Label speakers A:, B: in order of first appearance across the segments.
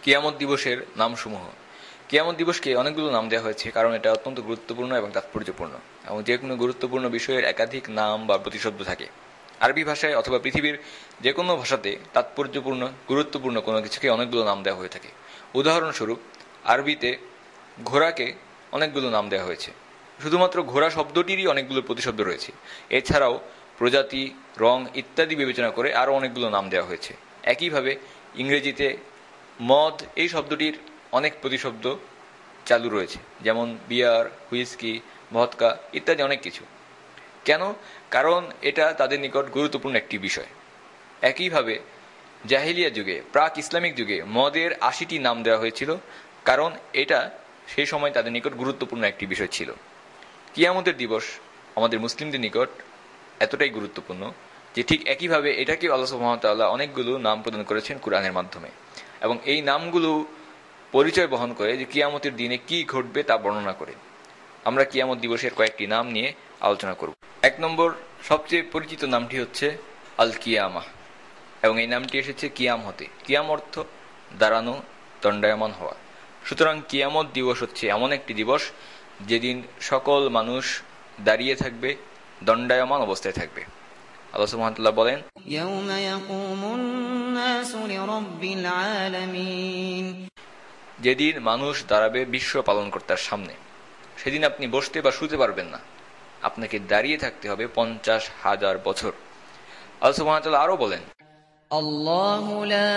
A: কিয়ামত দিবসের নামসমূহ। কিয়ামত দিবসকে অনেকগুলো নাম দেওয়া হয়েছে কারণ এটা অত্যন্ত গুরুত্বপূর্ণ এবং তাৎপর্যপূর্ণ, এবং যে কোনো গুরুত্বপূর্ণ বিষয়ের একাধিক নাম বা প্রতিশব্দ থাকে। আরবি ভাষায় অথবা পৃথিবীর যে কোনো ভাষাতে তাৎপর্যপূর্ণ গুরুত্বপূর্ণ কোনো কিছুকে অনেকগুলো নাম দেওয়া হয়ে থাকে। উদাহরণস্বরূপ, আরবিতে ঘোড়াকে অনেকগুলো নাম দেওয়া হয়েছে। শুধুমাত্র ঘোড়া শব্দটিরই অনেকগুলো প্রতিশব্দ রয়েছে। এছাড়াও প্রজাতি, রং ইত্যাদি বিবেচনা করে আরও অনেকগুলো নাম দেওয়া হয়েছে। একইভাবে ইংরেজিতে মদ এই শব্দটির অনেক প্রতিশব্দ চালু রয়েছে, যেমন বিয়ার, হুইস্কি, ভদকা ইত্যাদি অনেক কিছু। কেন? কারণ এটা তাদের নিকট গুরুত্বপূর্ণ একটি বিষয়। একইভাবে জাহিলিয়া যুগে, প্রাক ইসলামিক যুগে মদের ৮০টি নাম দেওয়া হয়েছিল, কারণ এটা সেই সময় তাদের নিকট গুরুত্বপূর্ণ একটি বিষয় ছিল। কিয়ামতের দিবস আমাদের মুসলিমদের নিকট এতটাই গুরুত্বপূর্ণ যে ঠিক একইভাবে এটাকে আল্লাহ সুবহানাহু ওয়া তাআলা অনেকগুলো নাম প্রদান করেছেন কুরআনের মাধ্যমে, এবং এই নামগুলো পরিচয় বহন করে যে কিয়ামতের দিনে কি ঘটবে তা বর্ণনা করে। আমরা কিয়ামত দিবসের কয়েকটি নাম নিয়ে আলোচনা করব। ১ নম্বর সবচেয়ে পরিচিত নামটি হচ্ছে আল কিয়ামা, এবং এই নামটি এসেছে কিয়াম হতে। কিয়াম অর্থ দাঁড়ানো, দণ্ডায়মান হওয়া। সুতরাং কিয়ামত দিবস হচ্ছে এমন একটি দিবস যেদিন সকল মানুষ দাঁড়িয়ে থাকবে, দণ্ডায়মান অবস্থায় থাকবে। আল্লাহ সুবহানাহু ওয়া তাআলা বলেন,
B: ইয়াউমা ইয়াকুমুন নাসু লিরাব্বিল আলামিন,
A: যেদিন মানুষ দাঁড়াবে বিশ্ব পালনকর্তার সামনে। সেদিন আপনি বসতে বা শুতে পারবেন না, আপনাকে দাঁড়িয়ে থাকতে হবে ৫০,০০০ বছর। আল্লাহ সুবহানাহু ওয়া তাআলা আরো বলেন,
B: আল্লাহু লা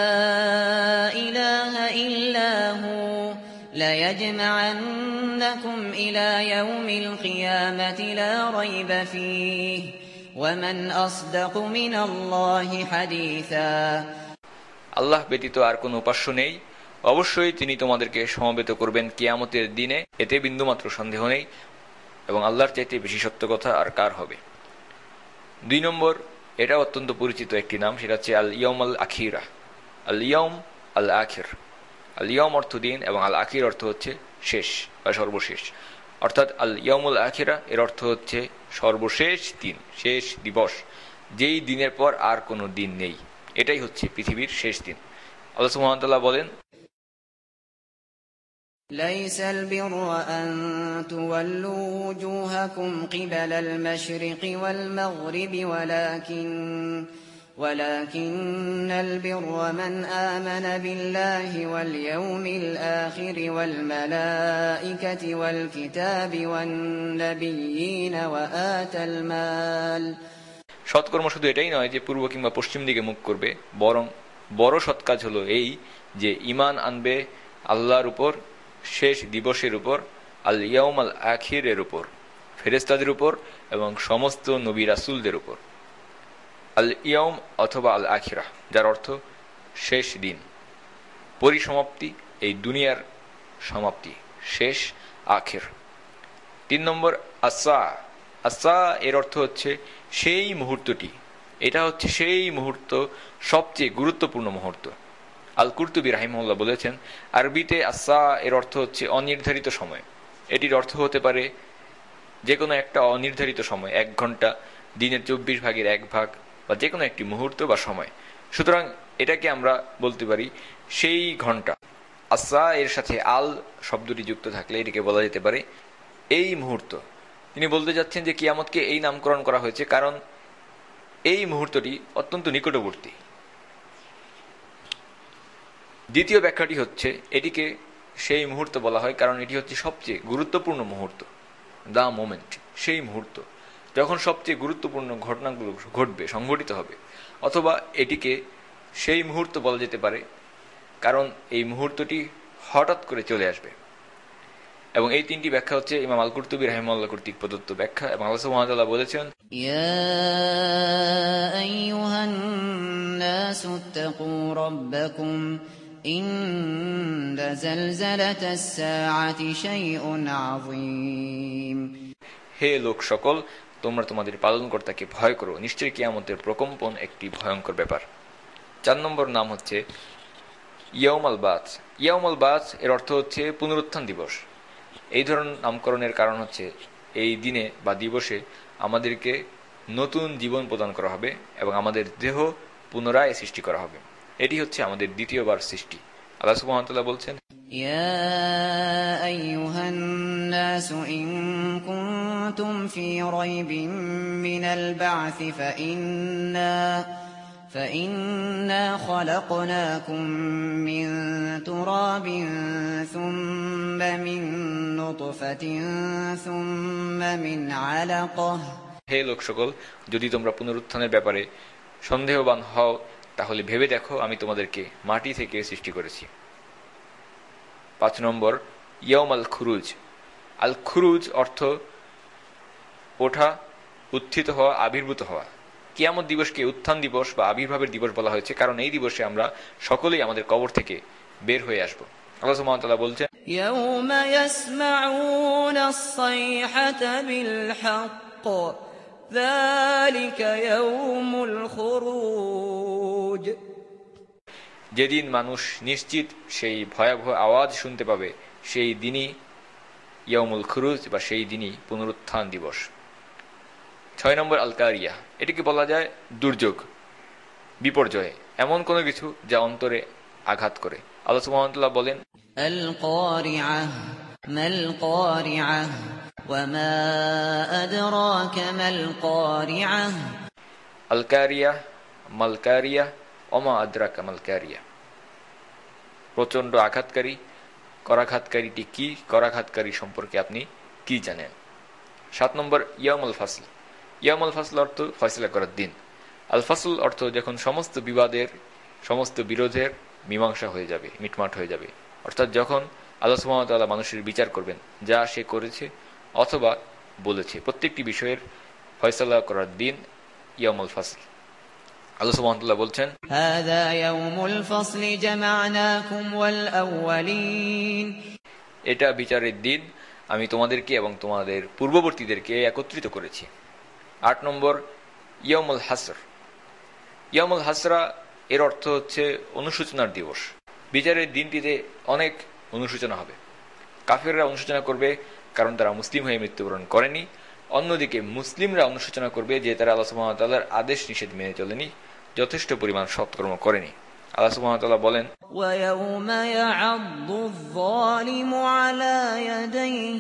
B: ইলাহা ইল্লা হু লায়াজমা'আন্নাকুম ইলা ইয়াউমিল কিয়ামাতি লা রাইবা ফীহি ওয়া মান আসদাকু মিনাল্লাহি হাদীসা।
A: আল্লাহ ব্যতীত আর কোনো উপাস্য নেই, অবশ্যই তিনি তোমাদেরকে সমবেত করবেন কিয়ামতের দিনে, এতে বিন্দুমাত্র সন্দেহ নেই, এবং আল্লাহর চাইতে বেশি সত্য কথা আর কার হবে। ২ নম্বর, এটা অত্যন্ত পরিচিত একটি নাম, সেটা হচ্ছে আল ইয়ম আল আখিরা। আল ইয়ম আল আখির। আল ইয়ম অর্থ দিন এবং আল আখির অর্থ হচ্ছে শেষ বা সর্বশেষ। অর্থাৎ আল ইয়মুল আখিরা এর অর্থ হচ্ছে সর্বশেষ দিন, শেষ দিবস, যেই দিনের পর আর কোনো দিন নেই। এটাই হচ্ছে পৃথিবীর শেষ দিন। আল্লাহ সুবহানাহু ওয়া তাআলা বলেন,
B: লাইসাল বিররা আন তুওয়াল্লু ওয়ুজুহাকুম কিবালাল মাশরিকি ওয়াল মাগরিবি ওয়ালাকিন্নাল বিররা মান আমানা বিল্লাহি ওয়াল ইয়াউমিল আখিরি ওয়াল মালাইকাতি ওয়াল কিতাবি ওয়ান নাবিয়্যিনা ওয়া আতাল মাল।
A: সৎকর্ম শুধু এটাই নয় যে পূর্ব কিংবা পশ্চিম দিকে মুখ করবে, বরং বড় সৎ কাজ হলো এই যে ঈমান আনবে আল্লাহর উপর, শেষ দিবসের উপর, আল ইয়াউম আল আখিরের উপর, ফেরেশতাদের উপর এবং সমস্ত নবী রাসূলদের উপর। আল ইয়াউম অথবা আল আখিরা, যার অর্থ শেষ দিন, পরিসমাপ্তি, এই দুনিয়ার সমাপ্তি, শেষ, আখির। ৩ নম্বর আসা। আসা এর অর্থ হচ্ছে সেই মুহূর্তটি। এটা হচ্ছে সেই মুহূর্ত, সবচেয়ে গুরুত্বপূর্ণ মুহূর্ত। আল কুরতুবী রাহিমাহুল্লাহ বলেছেন, আরবিতে আসা এর অর্থ হচ্ছে অনির্ধারিত সময়। এটির অর্থ হতে পারে যে কোনো একটা অনির্ধারিত সময়, ১ ঘন্টা, দিনের ২৪ ভাগের ১ ভাগ, বা যে কোনো একটি মুহূর্ত বা সময়। সুতরাং এটাকে আমরা বলতে পারি সেই ঘন্টা। আসা এর সাথে আল শব্দটি যুক্ত থাকলে এটিকে বলা যেতে পারে এই মুহূর্ত। তিনি বলতে যাচ্ছেন যে কিয়ামতকে এই নামকরণ করা হয়েছে কারণ এই মুহূর্তটি অত্যন্ত নিকটবর্তী। দ্বিতীয় ব্যাখ্যাটি হচ্ছে এটিকে সেই মুহূর্ত বলা হয় কারণ এটি হচ্ছে সবচেয়ে গুরুত্বপূর্ণ মুহূর্ত, দ্য মোমেন্ট, সেই মুহূর্ত যখন সবচেয়ে গুরুত্বপূর্ণ ঘটনাগুলো ঘটবে, সংঘটিত হবে। অথবা এটিকে সেই মুহূর্ত বলা যেতে পারে কারণ এই মুহূর্তটি হঠাৎ করে চলে আসবে। এবং এই ৩টি ব্যাখ্যা হচ্ছে ইমাম আল কুরতুবী রাহিমাহুল্লাহ কর্তৃক প্রদত্ত ব্যাখ্যা। এবং আল্লাহ সুবহানাহু ওয়া তাআলা বলেছেন,
B: ইয়া আইয়ুহান নাসু ইত্তাকু রাব্বাকুম ইন্না জালজালাতাস সাআতি শাইউন আযীম।
A: হে লোক সকল, তোমরা তোমাদের পালনকর্তাকে ভয় করো, নিশ্চয়ই কিয়ামতের প্রকম্পন একটি ভয়ঙ্কর ব্যাপার। ৪ নম্বর নাম হচ্ছে ইয়াউম আল বাস। ইয়াউম আল বাস এর অর্থ হচ্ছে পুনরুত্থান দিবস। এই ধরনের নামকরণের কারণ হচ্ছে এই দিনে বা দিবসে আমাদেরকে নতুন জীবন প্রদান করা হবে এবং আমাদের দেহ পুনরায় সৃষ্টি করা হবে। এটি হচ্ছে আমাদের দ্বিতীয়বার সৃষ্টি। আল্লাহ সুবহানাহু ওয়া তাআলা বলছেন,
B: يا أيها الناس إن كنتم في ريب من البعث فإنا خلقناكم من تراب ثم من نطفة ثم من علقة
A: হে লোক সকল, যদি তোমরা পুনরুত্থানের ব্যাপারে সন্দেহবান হও তাহলে ভেবে দেখো আমি তোমাদেরকে মাটি থেকে সৃষ্টি করেছি। 5 নম্বর ইয়াউম আল খুরুজ। আল খুরুজ অর্থ ওঠা, উত্থিত হওয়া, আবির্ভূত হওয়া। কিয়ামত দিবসকে উত্থান দিবস বা আবির্ভাবের দিবস বলা হয়েছে, কারণ এই দিবসে আমরা সকলেই আমাদের কবর থেকে বের হয়ে আসব। আল্লাহ সুবহানাহু ওয়া তাআলা বলছেন,
B: يوم يسمعون الصيحة بالحق ذلك يوم الخروج।
A: যেদিন মানুষ নিশ্চিত সেই ভয়াবহ আওয়াজ শুনতে পাবে, সেই দিনই ইয়াউমুল খুরুজ বা সেই দিনই পুনরুত্থান দিবস। 6 নম্বর আল কারিয়া। এটিকে বলা যায় দুর্যোগ, বিপর্যয়, এমন কোনো কিছু যা অন্তরে আঘাত করে। আল্লাহ সুবহানাহু ওয়া তাআলা বলেন,
B: আল কারিআহ মাল কারিআহ ওয়া মা আদরাকা মাল কারিআহ।
A: আল কারিয়া মাল কারিয়া ওয়া মা আদরাকা মাল কারিয়া। প্রচন্ড আঘাতকারী, করাঘাতকারীটি কি, করাঘাতকারী সম্পর্কে আপনি কি জানেন। 7 নম্বর ইয়াউমুল ফাসল। ইয়াউমুল ফাসল অর্থ ফয়সালা করার দিন। আল ফাসল অর্থ যখন সমস্ত বিবাদের, সমস্ত বিরোধের মীমাংসা হয়ে যাবে, মিটমাট হয়ে যাবে, অর্থাৎ যখন আল্লাহ সুবহানাহু ওয়া তাআলা মানুষের বিচার করবেন যা সে করেছে অথবা বলেছে, প্রত্যেকটি বিষয়ের ফয়সালা করার দিন ইয়াউমুল ফাসল। আল্লাহ সুবহানাহু ওয়া তাআলা বলছেন,
B: হাযা ইয়াউমুল ফাসলি জামা'নাকুম ওয়াল আউয়ালিন।
A: এটা বিচারের দিন, আমি তোমাদেরকে এবং তোমাদের পূর্ববর্তীদেরকে একত্রিত করেছি। 8 নম্বর ইয়াউমুল হাসর। ইয়াউমুল হাসরা এর অর্থ হচ্ছে অনুশোচনার দিবস। বিচারের দিনটিতে অনেক অনুশোচনা হবে। কাফেররা অনুশোচনা করবে কারণ তারা মুসলিম হয়ে মৃত্যুবরণ করেনি, অন্যদিকে মুসলিমরা অনুশোচনা করবে যে তারা আল্লাহ সুবহানাহু ওয়া তাআলার আদেশ নিষেধ মেনে চলেনি, যথেষ্ট পরিমাণ সৎকর্ম করেনি। আল্লাহ সুবহানাহু ওয়া তাআলা বলেন,
B: وَيَوْمَ يَعَضُّ الظَّالِمُ عَلَى يَدَيْهِ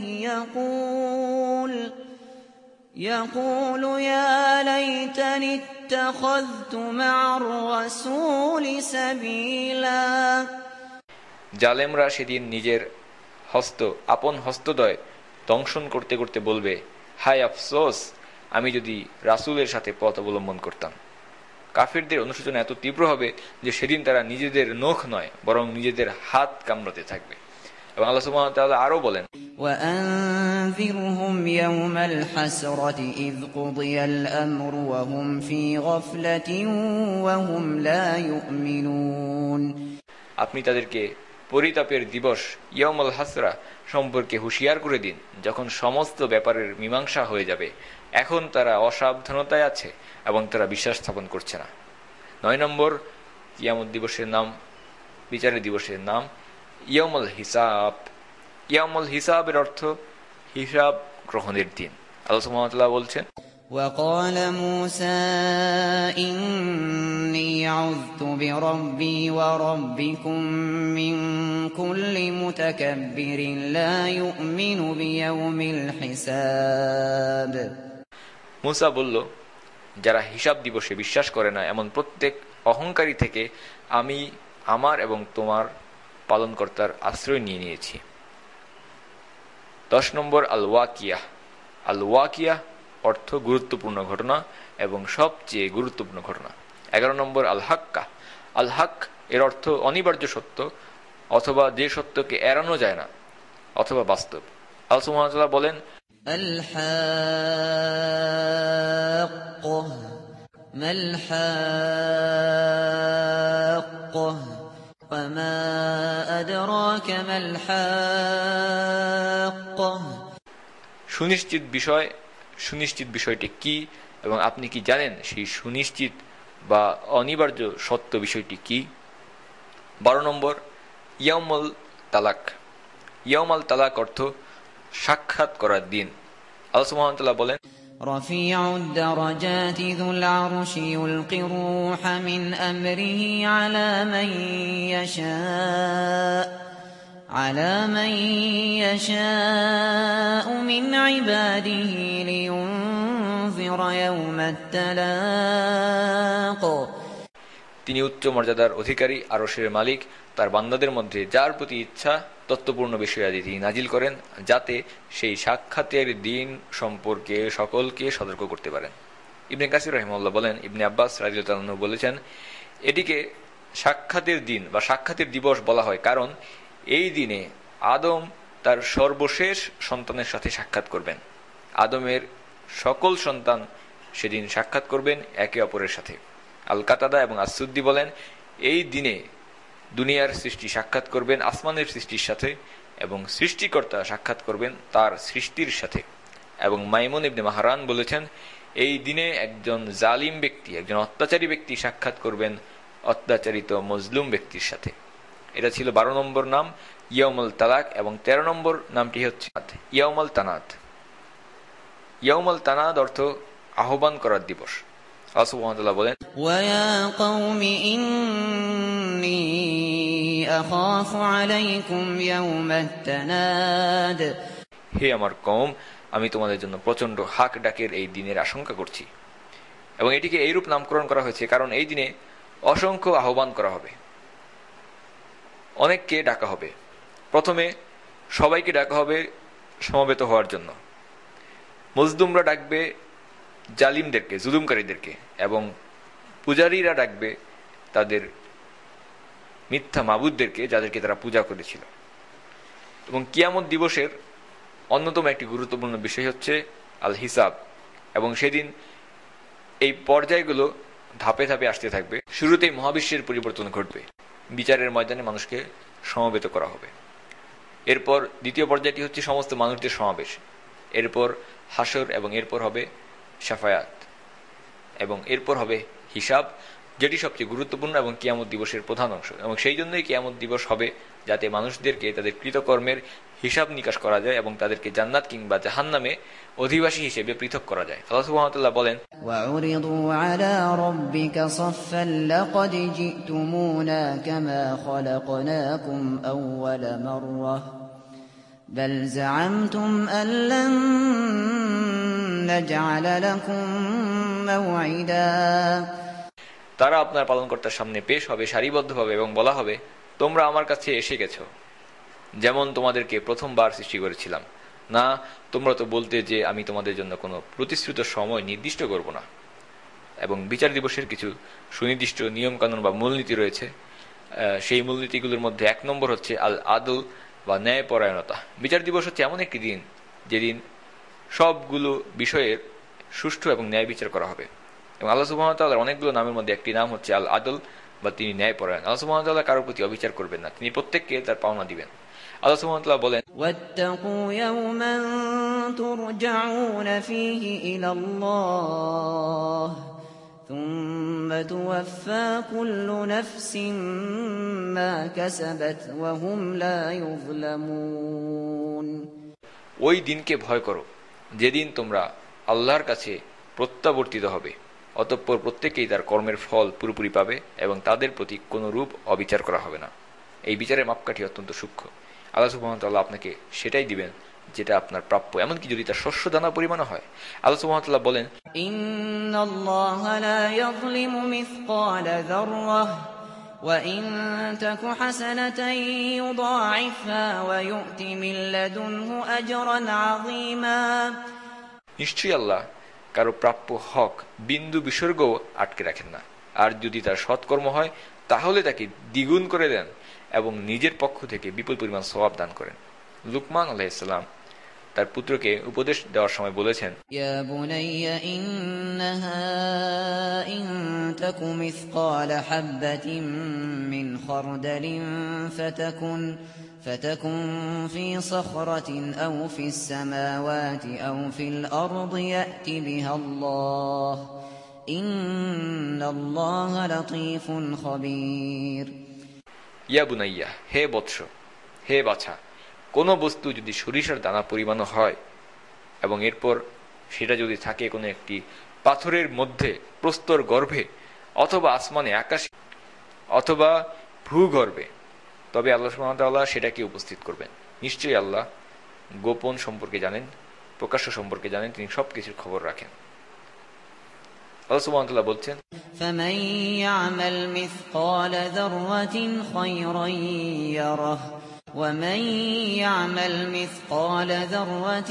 B: يقول يا ليتني اتخذت مع الرسول سبيلا।
A: জালেমরা সেদিন নিজের হস্ত, আপন হস্তদ্বয় দংশন করতে করতে বলবে, হায় আফসোস, আমি যদি রাসূলের সাথে পথ অবলম্বন করতাম। কাফিরদের অনুশোচনা এত তীব্র হবে যে সেদিন তারা নিজেদের নখ নয় বরং নিজেদের হাত কামড়াতে থাকবে। এবং আল্লাহ সুবহানাহু ওয়া তাআলা আরো বলেন,
B: وأنذرهم يوم الحسرة إذ قضي الأمر وهم في غفلة وهم لا يؤمنون।
A: আপনি তাদেরকে পরিতাপের দিবস ইয়াউমুল হাসরা সম্পর্কে হুঁশিয়ার করে দিন, যখন সমস্ত ব্যাপারের মীমাংসা হয়ে যাবে, এখন তারা অসাবধানতায় আছে এবং তারা বিশ্বাস স্থাপন করছে না। 9 নম্বর কিয়ামত দিবসের নাম, বিচারের দিবসের নাম ইয়াউমুল হিসাব। ইয়াউমুল হিসাবের অর্থ হিসাব গ্রহণের দিন। আল্লাহ সুবহানাহু ওয়া তাআলা বলছেন,
B: وقال موسى إني عذت بربي وربكم من كل متكبر لا يؤمن بيوم الحساب।
A: মুসা বলল, যারা হিসাব দিবসে বিশ্বাস করে না এমন প্রত্যেক অহংকারী থেকে আমি আমার এবং তোমার পালনকর্তার আশ্রয় নিয়ে নিয়েছি। 10 নম্বর আল ওয়াকিয়া। আল ওয়াকিয়া অর্থ গুরুত্বপূর্ণ ঘটনা এবং সবচেয়ে গুরুত্বপূর্ণ ঘটনা। 11 নম্বর আল হাক্কা। আল হক এর অর্থ অনিবার্য সত্য অথবা যে সত্যকে এড়ানো যায় না অথবা বাস্তব। আল্লাহ সুবহানাহু ওয়া তাআলা বলেন,
B: আল হাক্কাহ মাল হাক্কাহ ওয়া মা আদরাকা মাল হাক্কাহ।
A: সুনিশ্চিত বিষয়, সুনিশ্চিত বিষয়টি কি এবং আপনি কি জানেন সেই সুনিশ্চিত বা অনিবার্য সত্য বিষয়টি কি। 12 নম্বর ইয়াউমুল তালাক। ইয়াউমুল তালাক অর্থ সাক্ষাৎ করার দিন। আল্লাহ সুবহানাহু ওয়া তাআলা বলেন,
B: رفيع الدرجات ذو العرش يلقي الروح من أمره على من يشاء من عباده لينذر يوم التلاق
A: তিনি উচ্চ মর্যাদার অধিকারী, আরশের মালিক। তার বান্দাদের মধ্যে যার প্রতি ইচ্ছা তত্ত্বপূর্ণ বিষয়াদি তিনি নাজিল করেন, যাতে সেই সাক্ষাতের দিন সম্পর্কে সকলকে সতর্ক করতে পারেন। ইবনে কাসির রাহিমাহুল্লাহ বলেন, ইবনে আব্বাস রাদিয়াল্লাহু আনহু বলেছেন, এটিকে সাক্ষাতের দিন বা সাক্ষাতের দিবস বলা হয়, কারণ এই দিনে আদম তার সর্বশেষ সন্তানের সাথে সাক্ষাৎ করবেন। আদমের সকল সন্তান সেদিন সাক্ষাৎ করবেন একে অপরের সাথে। আল কাতাদা এবং আসুদ্দি বলেন, এই দিনে দুনিয়ার সৃষ্টি সাক্ষাৎ করবেন আসমানের সৃষ্টির সাথে, এবং সৃষ্টিকর্তা সাক্ষাৎ করবেন তার সৃষ্টির সাথে। এবং মাইমুন ইবনে মাহরান বলেছেন, এই দিনে একজন জালিম ব্যক্তি, একজন অত্যাচারী ব্যক্তি সাক্ষাৎ করবেন অত্যাচারিত মজলুম ব্যক্তির সাথে। এটা ছিল 12 নম্বর নাম ইয়াউমুল তালাক, এবং 13 নম্বর নামটি হচ্ছে ইয়াউমুল তানাদ। ইয়াউমুল তানাদ অর্থ আহ্বান করার দিবস। আল্লাহ সুবহানাহু ওয়া তাআলা বলেন,
B: ওয়া কওমি ইন্নী আখাফু আলাইকুম ইয়াউমাত তানাদ,
A: হে আমার কওম, আমি তোমাদের জন্য প্রচন্ড হাক ডাকের এই দিনের আশঙ্কা করছি। এবং এটিকে এইরূপ নামকরণ করা হয়েছে কারণ এই দিনে অসংখ্য আহ্বান করা হবে, অনেককে ডাকা হবে। প্রথমে সবাইকে ডাকা হবে সমবেত হওয়ার জন্য। মজলুমরা ডাকবে জালিমদেরকে, জুলুমকারীদেরকে, এবং পূজারীরা ডাকবে তাদের মিথ্যা মাবুদদেরকে, যাদেরকে তারা পূজা করেছিল। এবং কিয়ামত দিবসের অন্যতম একটি গুরুত্বপূর্ণ বিষয় হচ্ছে আল হিসাব, এবং সেদিন এই পর্যায়গুলো ধাপে ধাপে আসতে থাকবে। শুরুতেই মহাবিশ্বের পরিবর্তন ঘটবে, বিচারের ময়দানে মানুষকে সমবেত করা হবে। এরপর দ্বিতীয় পর্যায়টি হচ্ছে সমস্ত মানুষদের সমাবেশ, এরপর হাসর, এবং এরপর হবে শাফায়াত, এবং এরপর হবে হিসাব, যেটি সবচেয়ে গুরুত্বপূর্ণ এবং কিয়ামত দিবসের প্রধান অংশ। এবং সেই জন্যই কিয়ামত দিবস হবে, যাতে মানুষদেরকে তাদের কৃতকর্মের হিসাব নিকাশ করা যায় এবং তাদেরকে জান্নাত কিংবা জাহান্নামে অধিবাসী হিসেবে পৃথক করা যায়। আল্লাহ সুবহানাহু ওয়া তাআলা বলেন,
B: ওয়াউরিদু আলা রাব্বিকা সাফফান লাকাদ জিতুমুনা কামা খলাকনাকুম আউওয়ালা মাররাহ বাল জাআমতুম আন লান নাজআলা লাকুম মাওঈদা,
A: তারা আপনার পালনকর্তার সামনে পেশ হবে সারিবদ্ধভাবে এবং বলা হবে, তোমরা আমার কাছে এসে গেছো যেমন তোমাদেরকে প্রথমবার সৃষ্টি করেছিলাম। না, তোমরা তো বলতে যে আমি তোমাদের জন্য কোনো প্রতিশ্রুত সময় নির্দিষ্ট করব না। এবং বিচার দিবসের কিছু সুনির্দিষ্ট নিয়মকানুন বা মূলনীতি রয়েছে। সেই মূলনীতিগুলোর মধ্যে 1 নম্বর হচ্ছে আল আদল বা ন্যায়পরায়ণতা। বিচার দিবস হচ্ছে এমন একটি দিন যেদিন সবগুলো বিষয়ের সুষ্ঠু এবং ন্যায় বিচার করা হবে। এবং আল্লাহ সুবহানাহু ওয়া তাআলার অনেকগুলো নামের মধ্যে একটি নাম হচ্ছে আল আদল, বা তিনি ন্যায়পরায়ণ। আল্লাহ সুবহানাহু ওয়া তাআলা কারোর প্রতি অবিচার করবেন না, তিনি প্রত্যেককে তার পাওনা দিবেন। আল্লাহ সুবহানাহু ওয়া তাআলা বলেন,
B: ওয়াত্তাকু ইয়াওমান তুরজাউনা ফীহি ইলাল্লাহ থুম্মা তুওয়াফফা কুল্লু নাফসিন মা কাসাবাত ওয়া হুম লা ইউযলামুন,
A: ওই দিনকে ভয় করো যেদিন তোমরা আল্লাহর কাছে প্রত্যাবর্তিত হবে, অতঃপর প্রত্যেকেই তার কর্মের ফল পুরোপুরি পাবে এবং তাদের প্রতি কোনো রূপ অবিচার করা হবে না। এই বিচারের মাপকাঠি অত্যন্ত সূক্ষ্ম। আল্লাহ সুবহানাহু ওয়া তাআলা আপনাকে সেটাই দিবেন যেটা আপনার প্রাপ্য, এমনকি যদি তার শস্য দানা পরিমাণও হয়। আল্লাহ সুবহানাহু ওয়া তাআলা বলেন,
B: ইন্নাল্লাহা লা ইয়াযলিমু মিসকালা যাররাহ ওয়া ইন তাকু হাসানাতান ইউদাঈফহা ওয়া ইউ'তি মিন লাদুনহু আজরান আযীমা,
A: নিশ্চয়ই আল্লাহ কারো প্রাপ্য হক বিন্দু বিসর্গও আটকে রাখেন না, আর যদি তার সৎকর্ম হয় তাহলে তাকে দ্বিগুণ করে দেন এবং নিজের পক্ষ থেকে বিপুল পরিমাণ সওয়াব দান করেন। লুকমান আলাইহিস সালাম তার পুত্রকে উপদেশ দেওয়ার সময় বলেছেন,
B: ইয়া বুনাইয়া ইন্নাহা ইন তাকু মিসকালা হাববাতিন মিন খারদালিন فتكن في صخرة أو في السماوات أو في الأرض يأت بها الله إن الله لطيف خبير।
A: ইয়া বুনাইয়া, হে বৎস, হে বাছা, কোনো বস্তু যদি সরিষার দানা পরিমাণ হয় এবং এরপর সেটা যদি থাকে কোনো একটি পাথরের মধ্যে, প্রস্তর গর্ভে, অথবা আসমানে, আকাশে, অথবা ভূগর্ভে, তবে আল্লাহ সুবহানাহু ওয়া তাআলা সেটাকে উপস্থিত করবেন। নিশ্চয়ই আল্লাহ গোপন সম্পর্কে জানেন, প্রকাশ্য সম্পর্কে জানেন, তিনি সবকিছুর খবর রাখেন। আল্লাহ সুবহানাহু ওয়া তাআলা বলছেন,
B: فمن يعمل مثقال ذرة خيرا يره ومن يعمل مثقال ذرة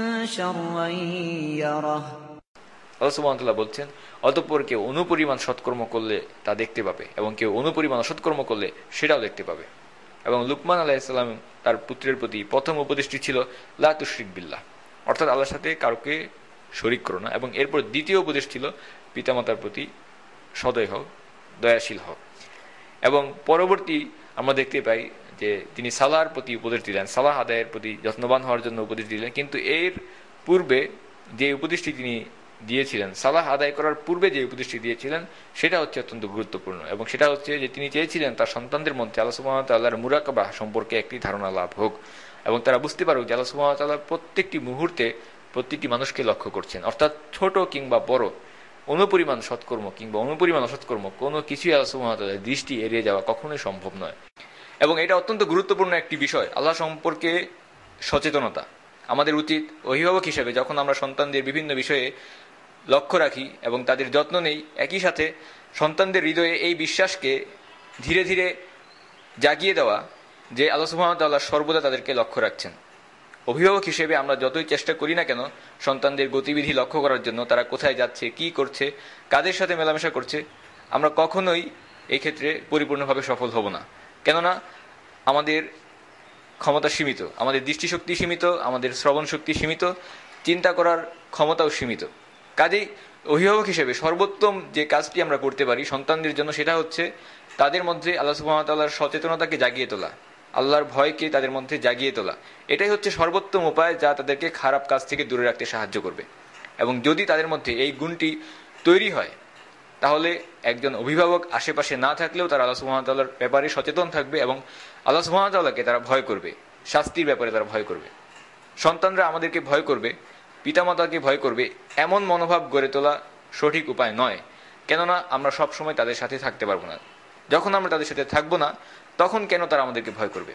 B: شرا يره।
A: আল্লাহ সুবহানাহু ওয়া তাআলা বলছেন, অতঃপর কেউ অনুপরিমাণ সৎকর্ম করলে তা দেখতে পাবে, এবং কেউ অনুপরিমাণ অসৎকর্ম করলে সেটাও দেখতে পাবে। এবং লুকমান আলাইহিস সালাম তার পুত্রের প্রতি প্রথম উপদেশটি ছিল লা তুশরিক বিল্লাহ, অর্থাৎ আল্লাহর সাথে কাউকে শরীক করো না। এবং এরপর দ্বিতীয় উপদেশ ছিল পিতামাতার প্রতি সদয় হও, দয়াশীল হও। এবং পরবর্তী আমরা দেখতে পাই যে তিনি সালাহর প্রতি উপদেশ দিলেন, সালাহ আদায়ের প্রতি যত্নবান হওয়ার জন্য উপদেশ দিলেন। কিন্তু এর পূর্বে যে উপদেশটি তিনি দিয়েছিলেন, সালাহ আদায় করার পূর্বে যে উপদেশটি দিয়েছিলেন, সেটা হচ্ছে অত্যন্ত গুরুত্বপূর্ণ। এবং সেটা হচ্ছে যে তিনি চেয়েছিলেন তার সন্তানদের মধ্যে আল্লাহ সুবহানাহু ওয়া তাআলার মুরাকাবা সম্পর্কে একটি ধারণা লাভ হোক, এবং তারা বুঝতে পারুক যে আল্লাহ সুবহানাহু ওয়া তাআলা প্রত্যেকটি মুহূর্তে প্রত্যেকটি মানুষকে লক্ষ্য করছেন। অর্থাৎ ছোট কিংবা বড়, অনুপরিমাণ সৎকর্ম কিংবা অনুপরিমাণ অসৎকর্ম, কোনো কিছুই আল্লাহ সুবহানাহু ওয়া তাআলার দৃষ্টি এড়িয়ে যাওয়া কখনোই সম্ভব নয়। এবং এটা অত্যন্ত গুরুত্বপূর্ণ একটি বিষয়, আল্লাহ সম্পর্কে সচেতনতা। আমাদের উচিত অভিভাবক হিসেবে যখন আমরা সন্তানদের বিভিন্ন বিষয়ে লক্ষ্য রাখি এবং তাদের যত্ন নেই, একই সাথে সন্তানদের হৃদয়ে এই বিশ্বাসকে ধীরে ধীরে জাগিয়ে দেওয়া যে আল্লাহ সুবহানাহু ওয়া তাআলা সর্বদা তাদেরকে লক্ষ্য রাখছেন। অভিভাবক হিসেবে আমরা যতই চেষ্টা করি না কেন সন্তানদের গতিবিধি লক্ষ্য করার জন্য, তারা কোথায় যাচ্ছে, কি করছে, কাদের সাথে মেলামেশা করছে, আমরা কখনোই এই ক্ষেত্রে পরিপূর্ণভাবে সফল হব না। কেননা আমাদের ক্ষমতা সীমিত, আমাদের দৃষ্টিশক্তি সীমিত, আমাদের শ্রবণ শক্তি সীমিত, চিন্তা করার ক্ষমতাও সীমিত। কাজেই অভিভাবক হিসেবে সর্বোত্তম যে কাজটি আমরা করতে পারি সন্তানদের জন্য, সেটা হচ্ছে তাদের মধ্যে আল্লাহ সুবহানাহু ওয়া তাআলার সচেতনতাকে জাগিয়ে তোলা, আল্লাহর ভয়কে তাদের মধ্যে জাগিয়ে তোলা। এটাই হচ্ছে সর্বোত্তম উপায় যা তাদেরকে খারাপ কাজ থেকে দূরে রাখতে সাহায্য করবে। এবং যদি তাদের মধ্যে এই গুণটি তৈরি হয়, তাহলে একজন অভিভাবক আশেপাশে না থাকলেও তারা আল্লাহ সুবহানাহু ওয়া তাআলার ব্যাপারে সচেতন থাকবে এবং আল্লাহ সুবহানাহু ওয়া তাআলাকে তারা ভয় করবে, শাস্তির ব্যাপারে তারা ভয় করবে। সন্তানরা আমাদেরকে ভয় করবে, পিতামাতাকে ভয় করবে, এমন মনোভাব গড়ে তোলা সঠিক উপায় নয়। কেননা আমরা সব সময় তাদের সাথে থাকতে পারবো না। যখন আমরা তাদের সাথে থাকবো না, তখন কেন তারা আমাদেরকে ভয় করবে?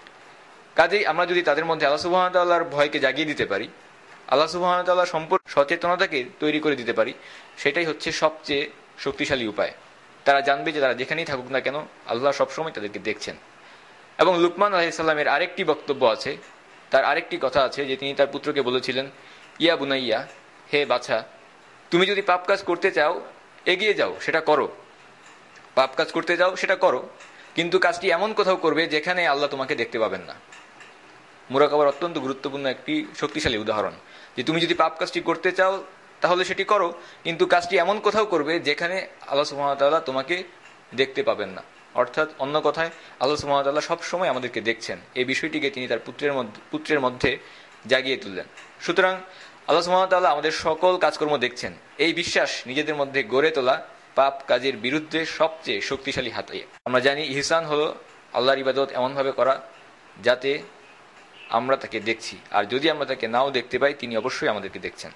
A: কাজেই আমরা যদি তাদের মধ্যে আল্লাহ সুবহানাহু ওয়া তাআলার ভয়কে জাগিয়ে দিতে পারি, আল্লাহ সুবহানাহু ওয়া তাআলা সম্পর্কে সচেতনতাকে তৈরি করে দিতে পারি, সেটাই হচ্ছে সবচেয়ে শক্তিশালী উপায়। তারা জানবে যে তারা যেখানেই থাকুক না কেন আল্লাহ সবসময় তাদেরকে দেখছেন। এবং লুকমান আলাইহিস সালামের আরেকটি বক্তব্য আছে, তার আরেকটি কথা আছে যে তিনি তার পুত্রকে বলেছিলেন, ইয়া বুনাইয়া, হে বাছা, তুমি যদি পাপ কাজ করতে চাও এগিয়ে যাও, সেটা করো। পাপ কাজ করতে যাও সেটা করো, কিন্তু কাজটি এমন কোথাও করবে যেখানে আল্লাহ তোমাকে দেখতে পাবেন না। মুরাকাবার অত্যন্ত গুরুত্বপূর্ণ একটি শক্তিশালী উদাহরণ, যে তুমি যদি পাপ কাজটি করতে চাও তাহলে সেটি করো, কিন্তু কাজটি এমন কোথাও করবে যেখানে আল্লাহ সুবহানাহু ওয়া তাআলা তোমাকে দেখতে পাবেন না। অর্থাৎ অন্য কথায় আল্লাহ সুবহানাহু ওয়া তাআলা সবসময় আমাদেরকে দেখছেন, এই বিষয়টিকে তিনি তার পুত্রের মধ্যে জাগিয়ে তুললেন। সুতরাং আল্লাহ সুবহানাহু ওয়া তাআলা আমাদের সকল কাজকর্ম দেখছেন, এই বিশ্বাস নিজেদের মধ্যে গড়ে তোলা পাপ কাজের বিরুদ্ধে সবচেয়ে শক্তিশালী হাতিয়ার। আমরা জানি ইহসান হলো আল্লাহর ইবাদত এমনভাবে করা যাতে আমরা তাকে দেখছি, আর যদি আমরা তাকে নাও দেখতে পাই তিনি অবশ্যই আমাদেরকে দেখছেন।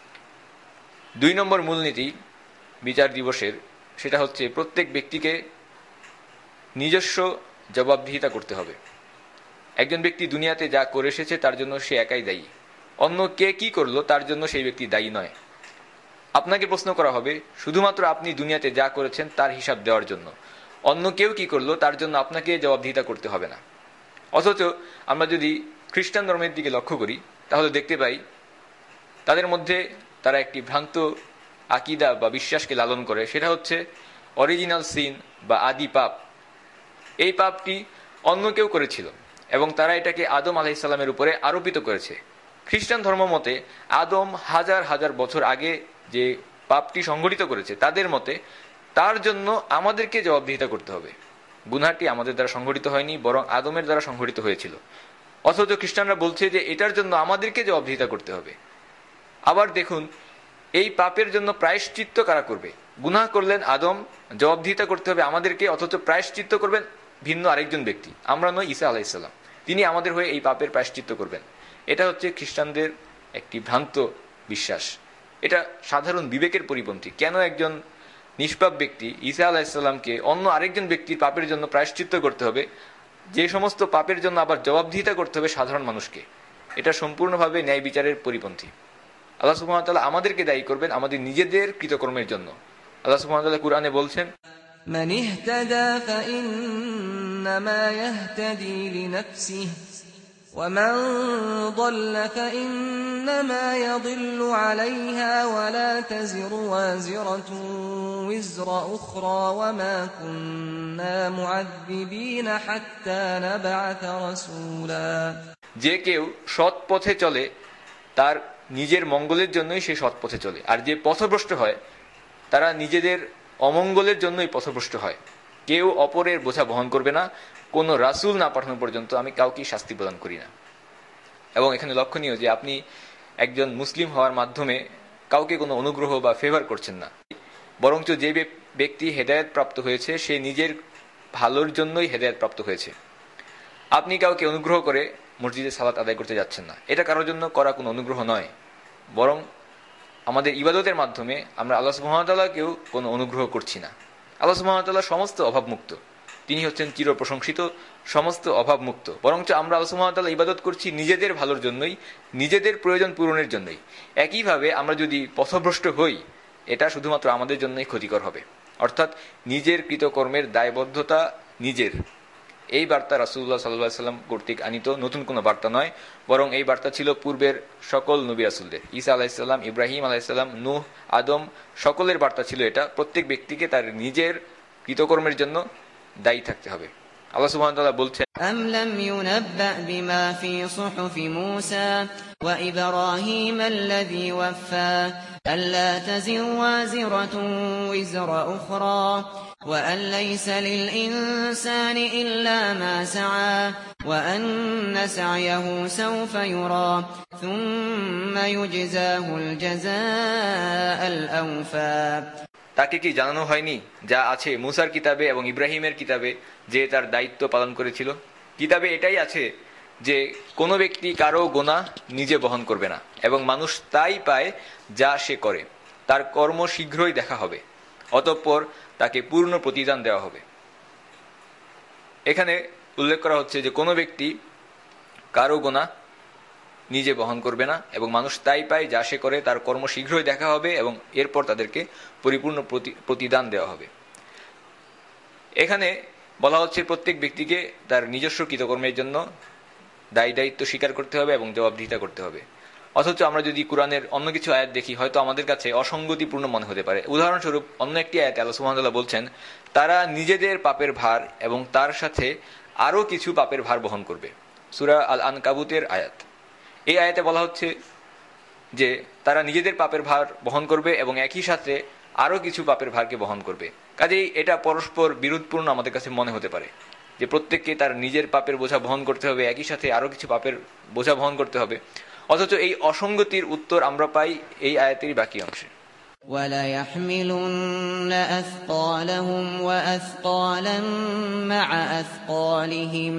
A: 2 নম্বর মূলনীতি বিচার দিবসের, সেটা হচ্ছে প্রত্যেক ব্যক্তিকে নিজস্ব জবাবদিহিতা করতে হবে। একজন ব্যক্তি দুনিয়াতে যা করে এসেছে তার জন্য সে একাই দায়ী, অন্য কে কি করলো তার জন্য সেই ব্যক্তি দায়ী নয়। আপনাকে প্রশ্ন করা হবে শুধুমাত্র আপনি দুনিয়াতে যা করেছেন তার হিসাব দেওয়ার জন্য, অন্য কেউ কি করলো তার জন্য আপনাকে জবাবদিহিতা করতে হবে না। অথচ আমরা যদি খ্রিস্টান ধর্মের দিকে লক্ষ্য করি তাহলে দেখতে পাই তাদের মধ্যে তারা একটি ভ্রান্ত আকীদা বা বিশ্বাসকে লালন করে, সেটা হচ্ছে অরিজিনাল সিন বা আদি পাপ। এই পাপটি অন্য কেউ করেছিল এবং তারা এটাকে আদম আলাইহিস সালামের উপরে আরোপিত করেছে। খ্রিস্টান ধর্ম মতে আদম হাজার হাজার বছর আগে যে পাপটি সংঘটিত করেছে, তাদের মতে তার জন্য আমাদেরকে জবাবদিহিতা করতে হবে। গুনাহটি আমাদের দ্বারা সংঘটিত হয়নি, বরং আদমের দ্বারা সংঘটিত হয়েছিল। অথচ খ্রিস্টানরা বলছে যে এটার জন্য আমাদেরকে জবাবদিহিতা করতে হবে। আবার দেখুন, এই পাপের জন্য প্রায়শ্চিত্ত কারা করবে? গুনাহ করলেন আদম, জবাবদিহিতা করতে হবে আমাদেরকে, অথচ প্রায়শ্চিত্ত করবেন ভিন্ন আরেকজন ব্যক্তি, আমরা নয়, ঈসা আলাইহিস সালাম। তিনি আমাদের হয়ে এই পাপের প্রায়শ্চিত্ত করবেন। এটা হচ্ছে খ্রিস্টানদের একটি ভ্রান্ত বিশ্বাস। এটা সাধারণ বিবেকের পরিপন্থী। কেন একজন নিষ্পাপ ব্যক্তি ঈসা আলাইহিসসালামকে অন্য আরেকজন ব্যক্তির পাপের জন্য প্রায়শ্চিত্ত করতে হবে, যে সমস্ত পাপের জন্য আবার জবাবদিহিতা করতে হবে সাধারণ মানুষকে? এটা সম্পূর্ণভাবে ন্যায় বিচারের পরিপন্থী। আল্লাহ সুবহানাহু ওয়া তাআলা আমাদেরকে দায়ী করবেন আমাদের নিজেদের কৃতকর্মের জন্য। আল্লাহ সুবহানাহু ওয়া তাআলা কুরআনে বলছেন,
C: من اهتدى فإنما يهتدي لنفسه ومن ضل فإنما يضل عليها ولا تزر وازرة وزر أخرى وما كنا معذبين حتى نبعث رسولا।
A: যে কেউ সৎ পথে চলে তার নিজের মঙ্গলের জন্যই সে সৎ পথে চলে, আর যে পথভ্রষ্ট হয় তারা নিজেদের অমঙ্গলের জন্যই পথভ্রষ্ট হয়। কেউ অপরের বোঝা বহন করবে না, কোনো রাসূল না পাঠানো পর্যন্ত আমি কাউকে শাস্তি প্রদান করি না। এবং এখানে লক্ষণীয় যে আপনি একজন মুসলিম হওয়ার মাধ্যমে কাউকে কোনো অনুগ্রহ বা ফেভার করছেন না, বরঞ্চ যে ব্যক্তি হেদায়েত প্রাপ্ত হয়েছে সে নিজের ভালোর জন্যই হেদায়েত প্রাপ্ত হয়েছে। আপনি কাউকে অনুগ্রহ করে মসজিদে সালাত আদায় করতে যাচ্ছেন না, এটা কারোর জন্য করা কোনো অনুগ্রহ নয়, বরং আমাদের ইবাদতের মাধ্যমে আমরা আল্লাহ সুবহানাহু ওয়া তাআলাকেও কোনো অনুগ্রহ করছি না। আল্লাহ সুবহানাহু ওয়া তাআলা সমস্ত অভাবমুক্ত, তিনি হচ্ছেন চির প্রশংসিত, সমস্ত অভাবমুক্ত, বরঞ্চ আমরা আল্লাহ সুবহানাহু ওয়া তাআলা ইবাদত করছি নিজেদের ভালোর জন্যই, নিজেদের প্রয়োজন পূরণের জন্যই। একইভাবে আমরা যদি পথভ্রষ্ট হই এটা শুধুমাত্র আমাদের জন্যই ক্ষতিকর হবে, অর্থাৎ নিজের কৃতকর্মের দায়বদ্ধতা নিজের। এই বার্তা রাসূলুল্লাহ সাল্লাল্লাহু আলাইহি ওয়াসাল্লাম কর্তৃক আনিত নতুন কোনো বার্তা নয়, বরং এই বার্তা ছিল পূর্বের সকল নবী রাসূলদের। ঈসা আলাইহিস সালাম, ইব্রাহিম আলাইহিস সালাম, নূহ, আদম সকলের বার্তা ছিল এটা। প্রত্যেক ব্যক্তিকে তার নিজের কৃতকর্মের জন্য দায়ী থাকতে হবে। আল্লাহ সুবহানাহু ওয়া তাআলা বলছেন,
B: أم لم ينبأ بما في صحف موسى وإبراهيم الذي وفى ألا تزر وازرة وزر أخرى وأن ليس للإنسان إلا ما سعى وأن سعيه سوف يرى ثم يجزاه الجزاء الأوفى।
A: তাকে কি জানানো হয়নি যা আছে মুসার কিতাবে এবং ইব্রাহিমের কিতাবে, যে তার দায়িত্ব পালন করেছিল? কিতাবে এটাই আছে যে কোনো ব্যক্তি কারো গুনাহ নিজে বহন করবে না এবং মানুষ তাই পায় যা সে করে, তার কর্ম শীঘ্রই দেখা হবে, অতঃপর তাকে পূর্ণ প্রতিদান দেওয়া হবে। এখানে উল্লেখ করা হচ্ছে যে কোনো ব্যক্তি কারো গুনাহ নিজে বহন করবে না এবং মানুষ তাই পায় যা সে করে, তার কর্ম শীঘ্রই দেখা হবে এবং এরপর তাদেরকে পরিপূর্ণ প্রতিদান দেওয়া হবে। এখানে বলা হচ্ছে প্রত্যেক ব্যক্তিকে তার নিজস্ব কৃতকর্মের জন্য দায়িত্ব স্বীকার করতে হবে এবং জবাবদিহিতা করতে হবে। অথচ আমরা যদি কোরআনের অন্য কিছু আয়াত দেখি হয়তো আমাদের কাছে অসঙ্গতিপূর্ণ মনে হতে পারে। উদাহরণস্বরূপ অন্য একটি আয়াতে আল্লাহ সুবহানাহু ওয়া তাআলা বলছেন, তারা নিজেদের পাপের ভার এবং তার সাথে আরো কিছু পাপের ভার বহন করবে। সূরা আল আনকাবুতের আয়াত। এই আয়াতে বলা হচ্ছে যে তারা নিজেদের পাপের ভার বহন করবে এবং একই সাথে আরো কিছু পাপের ভারকে বহন করবে। কাজেই এটা পরস্পর বিরোধপূর্ণ আমাদের কাছে মনে হতে পারে যে প্রত্যেককে তার নিজের পাপের বোঝা বহন করতে হবে, একই সাথে আরো কিছু পাপের বোঝা বহন করতে হবে। অথচ এই অসঙ্গতির উত্তর আমরা পাই এই আয়াতেরই বাকি অংশে।
B: وَلَيَحْمِلُنَّ أَثْقَالَهُمْ وَأَثْقَالًا مَعَ أَثْقَالِهِمْ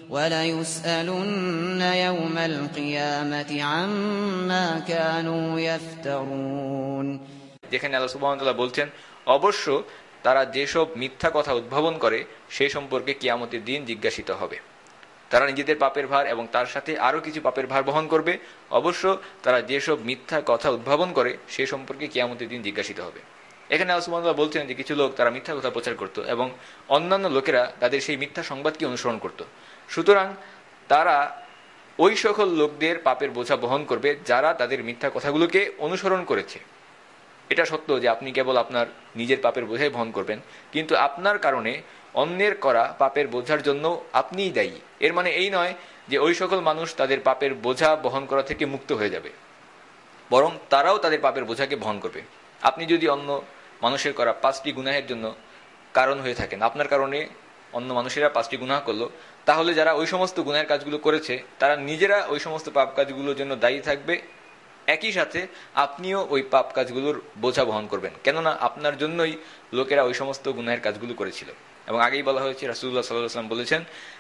B: وَلَيُسْأَلُنَّ يَوْمَ الْقِيَامَةِ عَمَّا كَانُوا يَفْتَرُونَ।
A: যেখানে আল্লাহ সুবহানাহু ওয়া তাআলা বলছেন, অবশ্য তারা যেসব মিথ্যা কথা উদ্ভাবন করে সেই সম্পর্কে কিয়ামতের দিন জিজ্ঞাসিত হবে। তারা নিজেদের পাপের ভার এবং তার সাথে আরো কিছু পাপের ভার বহন করবে। অবশ্য তারা যেসব মিথ্যা কথা উদ্ভাবন করে সেই সম্পর্কে কিয়ামতের দিন জিজ্ঞাসিত হবে। এখানে আল্লাহ সুবহানাহু ওয়া তাআলা বলছেন যে কিছু লোক তারা মিথ্যা কথা প্রচার করত এবং অন্যান্য লোকেরা তাদের সেই মিথ্যা সংবাদকে অনুসরণ করত। সুতরাং তারা ওই সকল লোকদের পাপের বোঝা বহন করবে যারা তাদের মিথ্যা কথাগুলোকে অনুসরণ করেছে। এটা সত্য যে আপনি কেবল আপনার নিজের পাপের বোঝাই বহন করবেন, কিন্তু আপনার কারণে অন্যের করা পাপের বোঝার জন্য আপনিই দায়ী। এর মানে এই নয় যে ওই সকল মানুষ তাদের পাপের বোঝা বহন করা থেকে মুক্ত হয়ে যাবে, বরং তারাও তাদের পাপের বোঝাকে বহন করবে। আপনি যদি অন্য মানুষের করা 5টি গুনাহের জন্য কারণ হয়ে থাকেন, আপনার কারণে অন্য মানুষেরা 5টি গুনাহ করলো, তাহলে যারা ওই সমস্ত গুনাহের কাজগুলো করেছে তারা নিজেরা ওই সমস্ত পাপ কাজগুলোর জন্য দায়ী থাকবে। একই সাথে আপনিও ওই পাপ কাজগুলোর বোঝা বহন করবেন, কেননা আপনার জন্যই লোকেরা ওই সমস্ত গুনাহের কাজগুলো করেছিল। এবং আগেই বলা হয়েছে, রাসূলুল্লাহ সাল্লাল্লাহু আলাইহি ওয়াসাল্লাম বলেছেন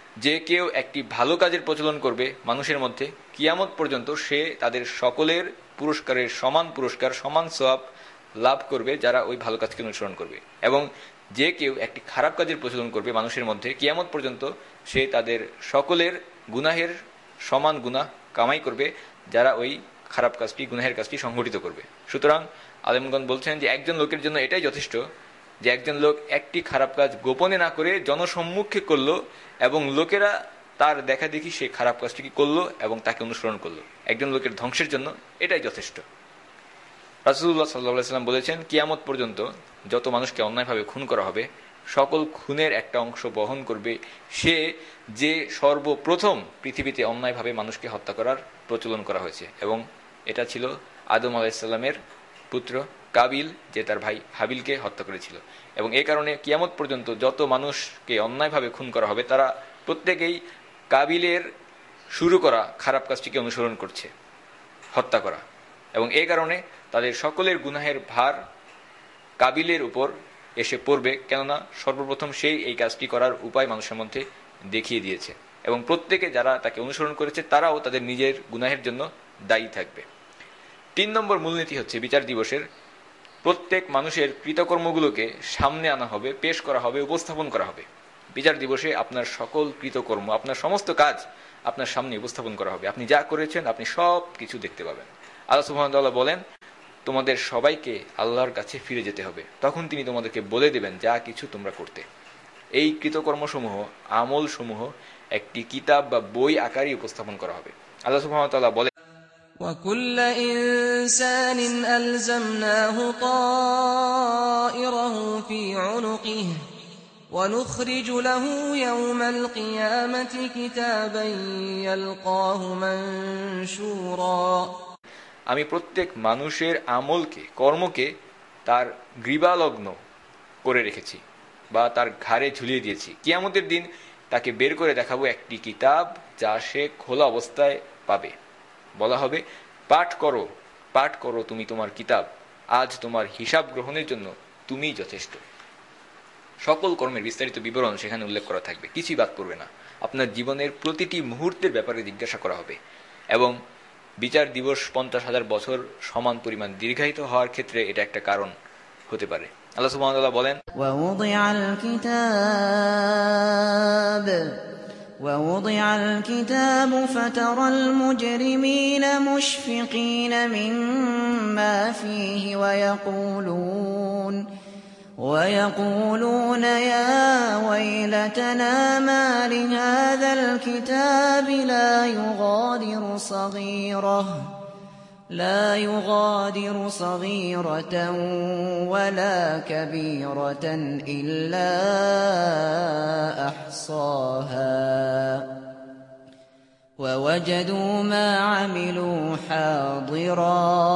A: যে কেউ একটি ভালো কাজের প্রচলন করবে মানুষের মধ্যে, কিয়ামত পর্যন্ত সে তাদের সকলের পুরস্কারের সমান পুরস্কার, সমান সওয়াব লাভ করবে যারা ওই ভালো কাজকে অনুসরণ করবে। এবং যে কেউ একটি খারাপ কাজের প্রচলন করবে মানুষের মধ্যে, কিয়ামত পর্যন্ত সে তাদের সকলের গুনাহের সমান গুনাহ কামাই করবে যারা ওই খারাপ কাজটি, গুনাহের কাজটি সংঘটিত করবে। সুতরাং আলেমগণ বলছেন যে একজন লোকের জন্য এটাই যথেষ্ট যে একজন লোক একটি খারাপ কাজ গোপনে না করে জনসম্মুখে করলো এবং লোকেরা তার দেখা দেখি সেই খারাপ কাজটি করলো এবং তাকে অনুসরণ করলো। একজন লোকের ধ্বংসের জন্য এটাই যথেষ্ট। রাসূলুল্লাহ সাল্লাল্লাহু আলাইহি ওয়াসাল্লাম বলেছেন, কিয়ামত পর্যন্ত যত মানুষকে অন্যায়ভাবে খুন করা হবে, সকল খুনের একটা অংশ বহন করবে সে যে সর্বপ্রথম পৃথিবীতে অন্যায়ভাবে মানুষকে হত্যা করার প্রচলন করা হয়েছে, এবং এটা ছিল আদম আলাইহিস সালামের পুত্র কাবিল, যে তার ভাই হাবিলকে হত্যা করেছিল। এবং এই কারণে কিয়ামত পর্যন্ত যত মানুষকে অন্যায়ভাবে খুন করা হবে তারা প্রত্যেকেই কাবিলের শুরু করা খারাপ কাজটিকে অনুসরণ করছে, হত্যা করা। এবং এই কারণে তাদের সকলের গুনাহের ভার কাবিলের উপর এসে পড়বে, কেননা সর্বপ্রথম সেই এই কাজটি করার উপায় মানুষের মধ্যে দেখিয়ে দিয়েছে, এবং প্রত্যেকে যারা তাকে অনুসরণ করেছে তারাও তাদের নিজের গুনাহের জন্য দায়ী থাকবে। 3 নম্বর মূলনীতি হচ্ছে, বিচার দিবসের প্রত্যেক মানুষের কৃতকর্মগুলোকে সামনে আনা হবে, পেশ করা হবে, উপস্থাপন করা হবে। বিচার দিবসে আপনার সকল কৃতকর্ম, আপনার সমস্ত কাজ আপনার সামনে উপস্থাপন করা হবে। আপনি যা করেছেন আপনি সব কিছু দেখতে পাবেন। আল্লাহ সুবহানাহু ওয়া তাআলা বলেন, তোমাদের সবাইকে আল্লাহর কাছে ফিরে যেতে হবে, তখন তিনি তোমাদেরকে বলে দেবেন যা কিছু তোমরা করতে। এই কৃতকর্মসমূহ, আমলসমূহ একটি কিতাব বা বই আকারে উপস্থাপন করা হবে। আল্লাহ সুবহানাহু ওয়া তাআলা বলেন,
C: وَكُلَّ إِنسَانٍ أَلْزَمْنَاهُ طَائِرَهُ فِي عُنُقِهِ وَنُخْرِجُ لَهُ يَوْمَ الْقِيَامَةِ كِتَابًا يَلْقَاهُ مَنشُورًا।
A: আমি প্রত্যেক মানুষের আমলকে, কর্মকে তার গ্রীবালগ্ন করে রেখেছি বা তার ঘাড়ে ঝুলিয়ে দিয়েছি। কিয়ামতের দিন তাকে বের করে দেখাবো একটি কিতাব যা সে খোলা অবস্থায় পাবে। বলা হবে, পাঠ করো, পাঠ করো তুমি তোমার কিতাব, আজ তোমার হিসাব গ্রহণের জন্য তুমিই যথেষ্ট। সকল কর্মের বিস্তারিত বিবরণ সেখানে উল্লেখ করা থাকবে, কিছুই বাদ পড়বে না। আপনার জীবনের প্রতিটি মুহূর্তের ব্যাপারে জিজ্ঞাসা করা হবে, এবং বিচার দিবস 50,000 বছর সমান পরিমাণ দীর্ঘায়িত হওয়ার ক্ষেত্রে এটা একটা কারণ হতে পারে। আল্লাহ সুবহানাহু ওয়া তাআলা বলেন,
B: ووضع الكتاب فترى المجرمين مشفقين مما فيه ويقولون يا ويلتنا ما لهذا الكتاب لا يغادر صغيرة ولا كبيرة إلا أحصاها ووجدوا ما عملوا حاضرا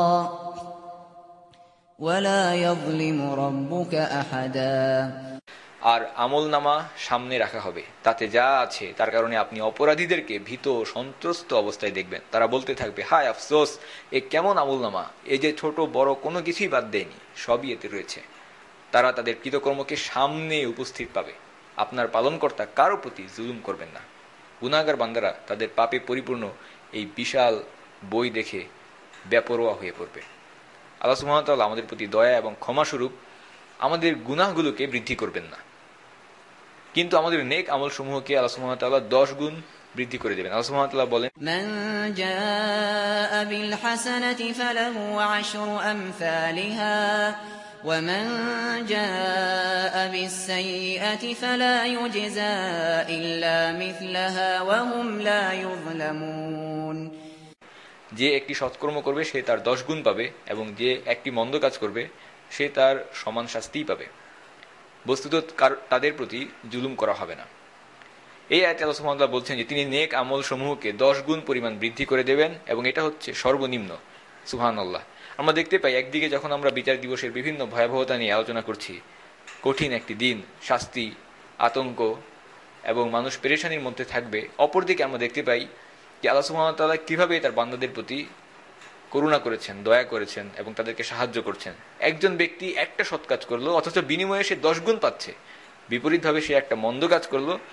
B: ولا يظلم ربك أحدا।
A: আর আমলনামা সামনে রাখা হবে, তাতে যা আছে তার কারণে আপনি অপরাধীদেরকে ভীত ও সন্ত্রস্ত অবস্থায় দেখবেন। তারা বলতে থাকবে, হায় আফসোস, এ কেমন আমলনামা, এ যে ছোট বড় কোনো কিছুই বাদ দেয়নি, সবই এতে রয়েছে। তারা তাদের কৃতকর্মকে সামনে উপস্থিত পাবে। আপনার পালনকর্তা কারো প্রতি জুলুম করবেন না। গুনাহগার বান্দারা তাদের পাপে পরিপূর্ণ এই বিশাল বই দেখে বেপরোয়া হয়ে পড়বে। আল্লাহ সুবহানাহু ওয়া তাআলা আমাদের প্রতি দয়া এবং ক্ষমাস্বরূপ আমাদের গুনাহগুলোকে বৃদ্ধি করবেন না, কিন্তু আমাদের নেক আমল সমূহকে আল্লাহ সুবহানাহু ওয়া তাআলা 10 গুণ বৃদ্ধি করে দেবেন। আল্লাহ সুবহানাহু ওয়া তাআলা বলেন,
B: মান জাআ বিল হাসানাতি ফালাহু আশরু আমসালিহা ওয়া মান জাআ বিস সাইয়্যাতি ফালা ইউজজা ইল্লা মিথলাহা ওয়া হুম লা ইউযলামুন।
A: যে একটি সৎকর্ম করবে সে তার 10 গুণ পাবে, এবং যে একটি মন্দ কাজ করবে সে তার সমান শাস্তিই পাবে। বস্তুত তাদের প্রতি জুলুম করা হবে না। এই আয়াতে আল্লাহ সুবহানাহু ওয়া তাআলা বলছেন যে তিনি নেক আমল সমূহকে 10 গুণ পরিমাণ বৃদ্ধি করে দেবেন, এবং এটা হচ্ছে সর্বনিম্ন। সুবহানাল্লাহ। আমরা দেখতে পাই, একদিকে যখন আমরা বিচার দিবসের বিভিন্ন ভয়াবহতা নিয়ে আলোচনা করছি, কঠিন একটি দিন, শাস্তি, আতঙ্ক এবং মানুষ পেরেশানির মধ্যে থাকবে, অপরদিকে আমরা দেখতে পাই যে আল্লাহ সুবহানাহু ওয়া তাআলা কিভাবে তার বান্দাদের প্রতি করুণা করেছেন, দয়া করেছেন এবং তাদেরকে সাহায্য করছেন। একজন ব্যক্তি একটা সৎ কাজ করলো, অথচ বিনিময়ে সে 10 গুণ পাচ্ছে। বিপরীতভাবে সে একটা মন্দ কাজ করলো,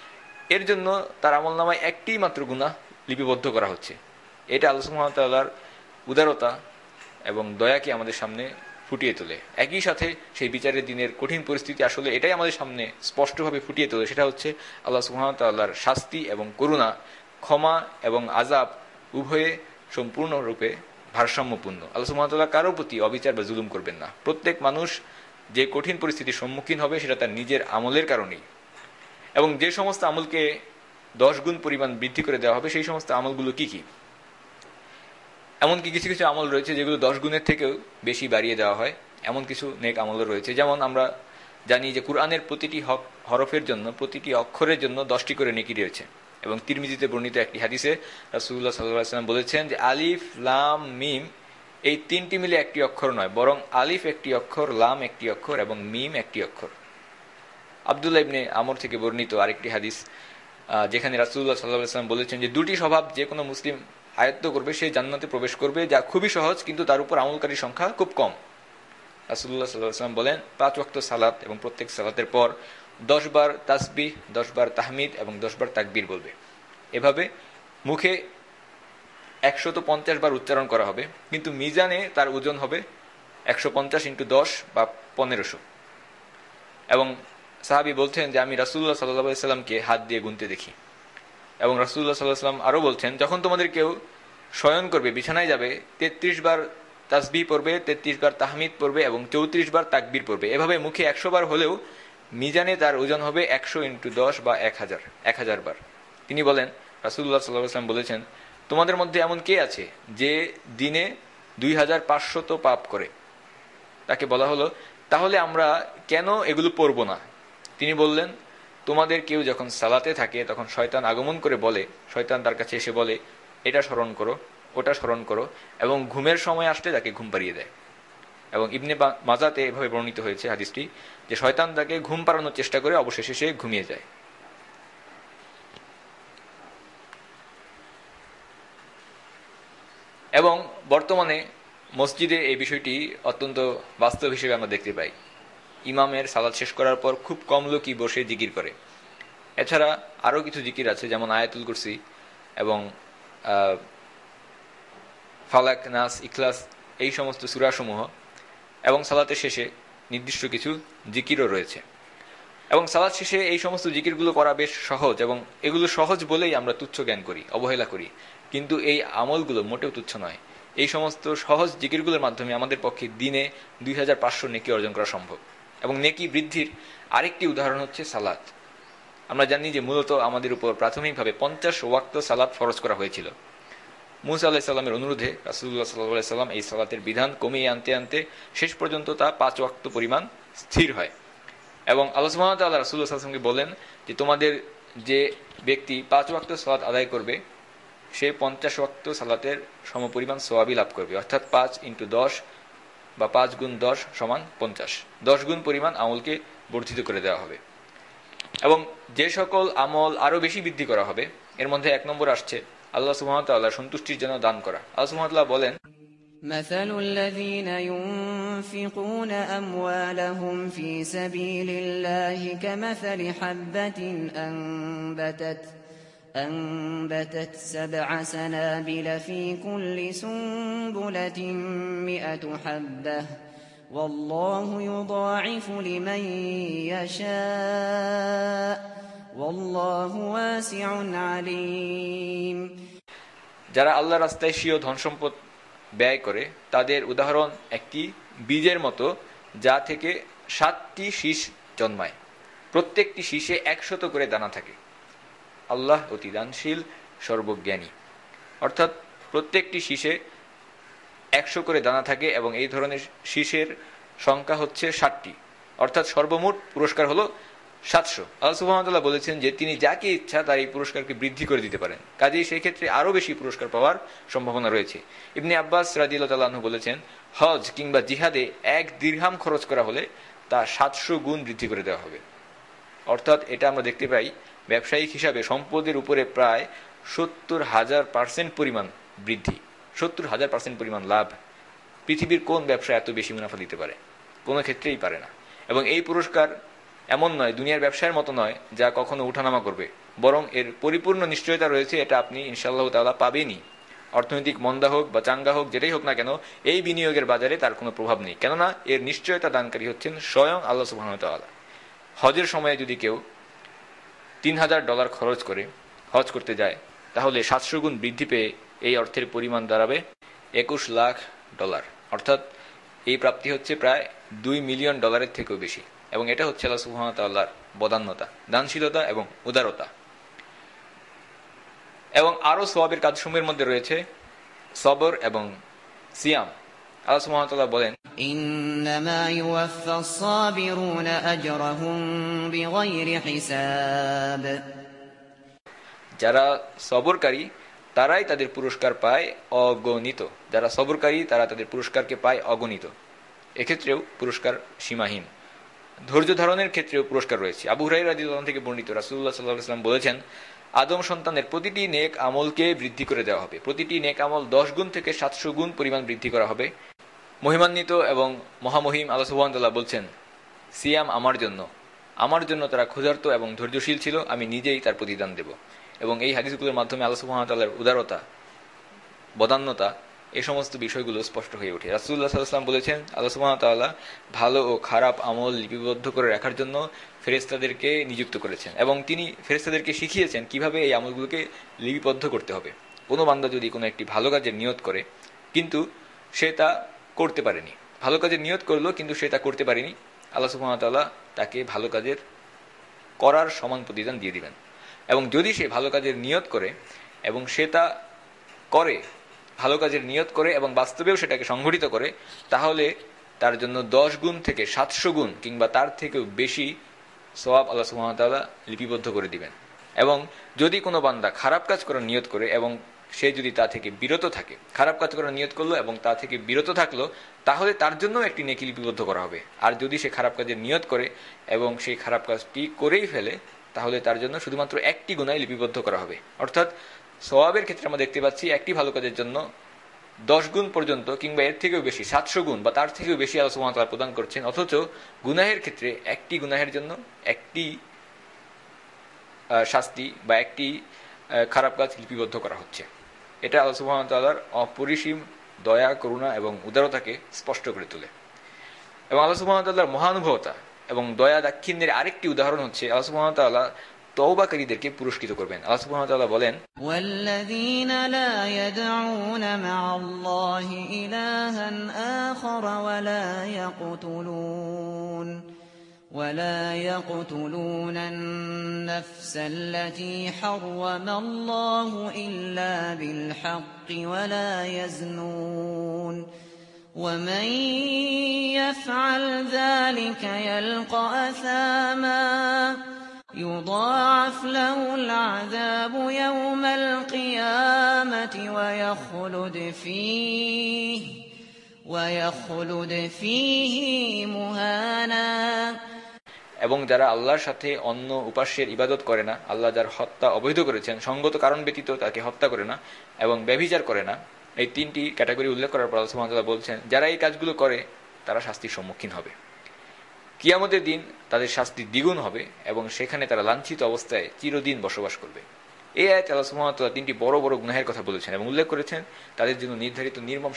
A: এর জন্য তার আমলনামায় একটি মাত্র গুনাহ লিপিবদ্ধ করা হচ্ছে। এটা আল্লাহ সুবহানাহু ওয়া তাআলার উদারতা এবং দয়াকে আমাদের সামনে ফুটিয়ে তোলে। একই সাথে সেই বিচারের দিনের কঠিন পরিস্থিতি আসলে এটাই আমাদের সামনে স্পষ্টভাবে ফুটিয়ে তোলে, সেটা হচ্ছে আল্লাহ সুবহানাহু ওয়া তাআলার শাস্তি এবং করুণা, ক্ষমা এবং আযাব উভয়ে সম্পূর্ণরূপে ভারসাম্যপূর্ণ। আল্লাহ সুবহানাহু ওয়া তাআলা কারো প্রতি অবিচার বা জুলুম করবেন না। প্রত্যেক মানুষ যে কঠিন পরিস্থিতির সম্মুখীন হবে সেটা তার নিজের আমলের কারণেই, এবং যে সমস্ত আমলকে 10 গুণ পরিমাণ বৃদ্ধি করে দেওয়া হবে সেই সমস্ত আমলগুলো কি কি? এমনকি কিছু কিছু আমল রয়েছে যেগুলো 10 গুণের থেকেও বেশি বাড়িয়ে দেওয়া হয়, এমন কিছু নেক আমলও রয়েছে। যেমন আমরা জানি যে কুরআনের প্রতিটি হরফের জন্য, প্রতিটি অক্ষরের জন্য 10টি করে নেকি রয়েছে। এবং তিরমিজিতে বর্ণিত একটি হাদিসে রাসূলুল্লাহ সাল্লাল্লাহু আলাইহি ওয়াসাল্লাম বলেছেন যে আলিফ লাম মিম এই তিনটি মিলে একটি অক্ষর নয়, বরং আলিফ একটি অক্ষর, লাম একটি অক্ষর এবং মিম একটি অক্ষর। আব্দুল্লাহ ইবনে আমর থেকে বর্ণিত আরেকটি হাদিস যেখানে রাসূলুল্লাহ সাল্লাল্লাহু আলাইহি ওয়াসাল্লাম বলেছেন যে দুটি স্বভাব যে কোনো মুসলিম আয়ত্ত করবে সে জান্নাতে প্রবেশ করবে, যা খুবই সহজ কিন্তু তার উপর আমলকারীর সংখ্যা খুব কম। রাসূলুল্লাহ সাল্লাল্লাহু আলাইহি ওয়াসাল্লাম বলেন 5 ওয়াক্ত সালাত এবং প্রত্যেক সালাতের পর 10 বার তাসবিহ, 10 বার তাহমিদ এবং 10 বার তাকবীর বলবে। এভাবে মুখে 150 বার উচ্চারণ করা হবে, কিন্তু মিজানে তার ওজন হবে 150 × 10 বা 1500। এবং সাহাবী বলছেন যে আমি রাসূলুল্লাহ সাল্লাল্লাহু আলাইহি ওয়াসাল্লামকে হাত দিয়ে গুনতে দেখি। এবং রাসূলুল্লাহ সাল্লাল্লাহু আলাইহি ওয়াসাল্লাম আরো বলছেন যখন তোমাদের কেউ শয়ন করবে, বিছানায় যাবে, 33 বার তাসবিহ পড়বে, 33 বার তাহমিদ পড়বে এবং 34 বার তাকবীর পড়বে। এভাবে মুখে 100 বার হলেও মিজানে তার ওজন হবে 100 × 10 বা 1000 বার। তিনি বলেন, রাসূলুল্লাহ সাল্লাল্লাহু আলাইহি ওয়াসাল্লাম বলেছেন, তোমাদের মধ্যে এমন কে আছে যে দিনে 2500 পাপ করে? তাকে বলা হলো, তাহলে আমরা কেন এগুলো পড়ব না? তিনি বললেন, তোমাদের কেউ যখন সালাতে থাকে তখন শয়তান আগমন করে বলে, শয়তান তার কাছে এসে বলে এটা স্মরণ করো, ওটা স্মরণ করো, এবং ঘুমের সময় আসলে তাকে ঘুম পাড়িয়ে দেয়। এবং ইবনে মাজাতে এভাবে বর্ণিত হয়েছে হাদিসটি যে শয়তান তাকে ঘুম পাড়ানোর চেষ্টা করে, অবশেষে সে ঘুমিয়ে যায়। এবং বর্তমানে মসজিদে এই বিষয়টি অত্যন্ত বাস্তব হিসেবে আমরা দেখতে পাই। ইমামের সালাত শেষ করার পর খুব কম লোকই বসে জিকির করে। এছাড়া আরও কিছু জিকির আছে, যেমন আয়াতুল কুরসি এবং ফালাক, নাস, ইখলাস, এই সমস্ত সূরাসমূহ। এবং সালাতের শেষে নির্দিষ্ট কিছু জিকিরও রয়েছে। এবং সালাত শেষে এই সমস্ত জিকিরগুলো করা বেশ সহজ, এবং এগুলো সহজ বলেই আমরা তুচ্ছ জ্ঞান করি, অবহেলা করি। কিন্তু এই আমলগুলো মোটেও তুচ্ছ নয়। এই সমস্ত সহজ জিকিরগুলোর মাধ্যমে আমাদের পক্ষে দিনে 2500 নেকি অর্জন করা সম্ভব। এবং নেকি বৃদ্ধির আরেকটি উদাহরণ হচ্ছে সালাত। আমরা জানি যে মূলত আমাদের উপর প্রাথমিকভাবে 50 ওয়াক্ত সালাত ফরজ করা হয়েছিল। মুসা আলাইহিস সালামের অনুরোধে রাসূলুল্লাহ সাল্লাল্লাহু আলাইহি ওয়াসাল্লাম এই সালাতের বিধান কমিয়ে আনতে আনতে শেষ পর্যন্ত তা 5 ওয়াক্ত পরিমাণ স্থির হয়। এবং আল্লাহ সুবহানাহু ওয়া তাআলা রাসূলুল্লাহ সাল্লাল্লাহু আলাইহি ওয়াসাল্লামকে বলেন যে তোমাদের যে ব্যক্তি 5 ওয়াক্ত সালাত আদায় করবে সে 50 ওয়াক্ত সালাতের সমপরিমাণ সওয়াবই লাভ করবে, অর্থাৎ 5 × 10 বা 5 × 10 = 50। 10 গুণ পরিমাণ আমলকে বর্ধিত করে দেওয়া হবে। এবং যে সকল আমল আরো বেশি বৃদ্ধি করা হবে এর মধ্যে 1 নম্বর আসছে আল্লাহ সুবহানাহু ওয়া তাআলার সন্তুষ্টির জন্য দান করা। আল্লাহ সুবহানাহু ওয়া তাআলা বলেন,
B: مثل الذين ينفقون أموالهم في سبيل الله كمثل حبة أنبتت 7 سنابل في كل سنبلة 100 حبة والله يضاعف لمن يشاء والله واسع عليم।
A: যারা আল্লাহর রাস্তায় স্বীয় ধন সম্পদ ব্যয় করে তাদের উদাহরণ একটি বীজের মতো যা থেকে 7টি শীষ জন্মায়, প্রত্যেকটি শীষে 100 করে দানা থাকে। আল্লাহ অতি দানশীল, সর্বজ্ঞানী। অর্থাৎ প্রত্যেকটি শীষে 100 করে দানা থাকে এবং এই ধরনের শীষের সংখ্যা হচ্ছে 7টি, অর্থাৎ সর্বমোট পুরস্কার হলো 700। আল্লাহ সুবহানাহু ওয়া তাআলা বলেছেন যে তিনি যাকে ইচ্ছা তার এই পুরস্কারকে বৃদ্ধি করে দিতে পারেন, কাজেই সেই ক্ষেত্রে আরো বেশি পুরস্কার পাওয়ার সম্ভাবনা রয়েছে। ইবনে আব্বাস রাদিয়াল্লাহু তাআলা আনহু বলেছেন, হজ কিংবা জিহাদে 1 দিরহাম খরচ করা হলে তা 700 গুণ বৃদ্ধি করে দেওয়া হবে। অর্থাৎ এটা আমরা দেখতে পাই ব্যবসায়িক হিসাবে সম্পদের উপরে প্রায় 70,000% পরিমাণ বৃদ্ধি, 70,000% পরিমাণ লাভ। পৃথিবীর কোন ব্যবসা এত বেশি মুনাফা দিতে পারে? কোনো ক্ষেত্রেই পারে না। এবং এই পুরস্কার এমন নয়, দুনিয়ার ব্যবসায়ের মতো নয় যা কখনো উঠানামা করবে, বরং এর পরিপূর্ণ নিশ্চয়তা রয়েছে, এটা আপনি ইনশাআল্লাহ তাআলা পাবেনই। অর্থনৈতিক মন্দা হোক বা চাঙ্গা হোক, যেটাই হোক না কেন, এই বিনিয়োগের বাজারে তার কোনো প্রভাব নেই, কেননা এর নিশ্চয়তা দানকারী হচ্ছেন স্বয়ং আল্লাহ সুবহানাহু ওয়া তাআলা। হজের সময়ে যদি কেউ $3000 খরচ করে হজ করতে যায়, তাহলে 700 গুণ বৃদ্ধি পেয়ে এই অর্থের পরিমাণ দাঁড়াবে $21 লাখ। অর্থাৎ এই প্রাপ্তি হচ্ছে প্রায় $2 মিলিয়ন থেকেও বেশি। এবং এটা হচ্ছে আল্লাহ সুবহানাহু ওয়া তাআলার বদান্যতা, দানশীলতা এবং উদারতা। এবং আরো সওয়াবের কাজসমূহের মধ্যে রয়েছে সবর এবং সিয়াম। আল্লাহ সুবহানাহু ওয়া তাআলা বলেন,
B: ইন্নামা ইউওয়াফফাস সাবিরুনা আজরাহুম বিগাইরি হিসাব।
A: যারা সবরকারী তারাই তাদের পুরস্কার পায় অগণিত। যারা সবরকারী তারা তাদের পুরস্কারকে পায় অগণিত। এক্ষেত্রেও পুরস্কার সীমাহীন। ধৈর্য ধারণের ক্ষেত্রেও পুরস্কার রয়েছে। আবু হুরায়রা রাদিয়াল্লাহু আনহু থেকে বর্ণিত, রাসূলুল্লাহ সাল্লাল্লাহু আলাইহি ওয়াসাল্লাম বলেছেন, আদম সন্তানের প্রতিটি নেক আমলকে বৃদ্ধি করে দেওয়া হবে। প্রতিটি নেক আমল 10 গুণ থেকে 700 গুণ পরিমাণ বৃদ্ধি করা হবে। মহিমান্বিত এবং মহামহিম আল্লাহ সুবহানাহু ওয়া তাআলা বলছেন, সিয়াম আমার জন্য তারা ক্ষুধার্ত এবং ধৈর্যশীল ছিল, আমি নিজেই তার প্রতিদান দেব। এবং এই হাদিসগুলোর মাধ্যমে আল্লাহ সুবহানাহু ওয়া তাআলার উদারতা, বদান্যতা, এই সমস্ত বিষয়গুলো স্পষ্ট হয়ে ওঠে। রাসূলুল্লাহ সাল্লাল্লাহু আলাইহি ওয়াসাল্লাম বলেছেন, আল্লাহ সুবহানাহু ওয়া তাআলা ভালো ও খারাপ আমল লিপিবদ্ধ করে রাখার জন্য ফেরেশতাদেরকে নিযুক্ত করেছেন এবং তিনি ফেরেশতাদেরকে শিখিয়েছেন কিভাবে এই আমলগুলোকে লিপিবদ্ধ করতে হবে। কোনো বান্দা যদি কোনো একটি ভালো কাজের নিয়ত করে কিন্তু সে তা করতে পারেনি, ভালো কাজের নিয়ত করলো কিন্তু সে তা করতে পারেনি, আল্লাহ সুবহানাহু ওয়া তাআলা তাকে ভালো কাজের করার সমান প্রতিদান দিয়ে দিবেন। এবং যদি সে ভালো কাজের নিয়ত করে এবং সে তা করে, ভালো কাজের নিয়ত করে এবং বাস্তবেও সেটাকে সংঘটিত করে, তাহলে তার জন্য 10 গুণ থেকে 700 গুণ কিংবা তার থেকেও বেশি সওয়াব আল্লাহ সুবহানাহু ওয়া তাআলা লিপিবদ্ধ করে দিবেন। এবং যদি কোনো বান্দা খারাপ কাজ করার নিয়ত করে এবং সে যদি তা থেকে বিরত থাকে, খারাপ কাজ করার নিয়ত করলো এবং তা থেকে বিরত থাকলো, তাহলে তার জন্য একটি নেকি লিপিবদ্ধ করা হবে। আর যদি সে খারাপ কাজের নিয়ত করে এবং সেই খারাপ কাজটি করেই ফেলে, তাহলে তার জন্য শুধুমাত্র একটি গুনাহ লিপিবদ্ধ করা হবে। অর্থাৎ সওয়াবের ক্ষেত্রে আমরা দেখতে পাচ্ছি একটি ভালো কাজের জন্য 10 গুণ পর্যন্ত কিংবা এর থেকেও বেশি 700 গুণ বা তার থেকেও বেশি আল্লাহ সুবহানাহু ওয়া তাআলা প্রদান করছেন, অথচ গুনাহের ক্ষেত্রে একটি গুনাহের জন্য একটি শাস্তি বা একটি খারাপ কাজ লিপিবদ্ধ করা হচ্ছে। এটা আল্লাহ সুবহানাহু ওয়া তাআলার অপরিসীম দয়া, করুণা এবং উদারতাকে স্পষ্ট করে তোলে। এবং আল্লাহ সুবহানাহু ওয়া তাআলার মহানুভবতা এবং দয়া দাক্ষিণ্যের আরেকটি উদাহরণ হচ্ছে আল্লাহ সুবহানাহু ওয়া তাআলা তওবাকারীদেরকে পুরস্কৃত করবেন। আল্লাহ সুবহানাহু ওয়া তাআলা বলেন,
B: ওয়াল্লাযীনা লা ইয়াদউনা মা'আল্লাহি ইলাহান আখার ولا يقتلون النفس التي حرم الله إلا بالحق ولا يزنون ومن يفعل ذلك يلقى أثاما يضاعف له العذاب يوم القيامة ويخلد فيه مهانا।
A: এবং যারা আল্লাহর সাথে অন্য উপাস্যের ইবাদত করে না, আল্লাহ যার হত্যা অবৈধ করেছেন সঙ্গত কারণ ব্যতীত তাকে হত্যা করে না এবং ব্যভিচার করে না, এই তিনটি ক্যাটাগরি উল্লেখ করার পর আল্লাহ সুবহানাহু ওয়া তাআলা বলছেন যারা এই কাজগুলো করে তারা শাস্তির সম্মুখীন হবে। কিয়ামতের দিন তাদের শাস্তি দ্বিগুণ হবে এবং সেখানে তারা লাঞ্ছিত অবস্থায় চিরদিন বসবাস করবে। এই আয়াতে আল্লাহ সুবহানাহু ওয়া তাআলা তিনটি বড় বড় গুনাহের কথা বলেছেন এবং উল্লেখ করেছেন তাদের জন্য নির্ধারিত নির্মম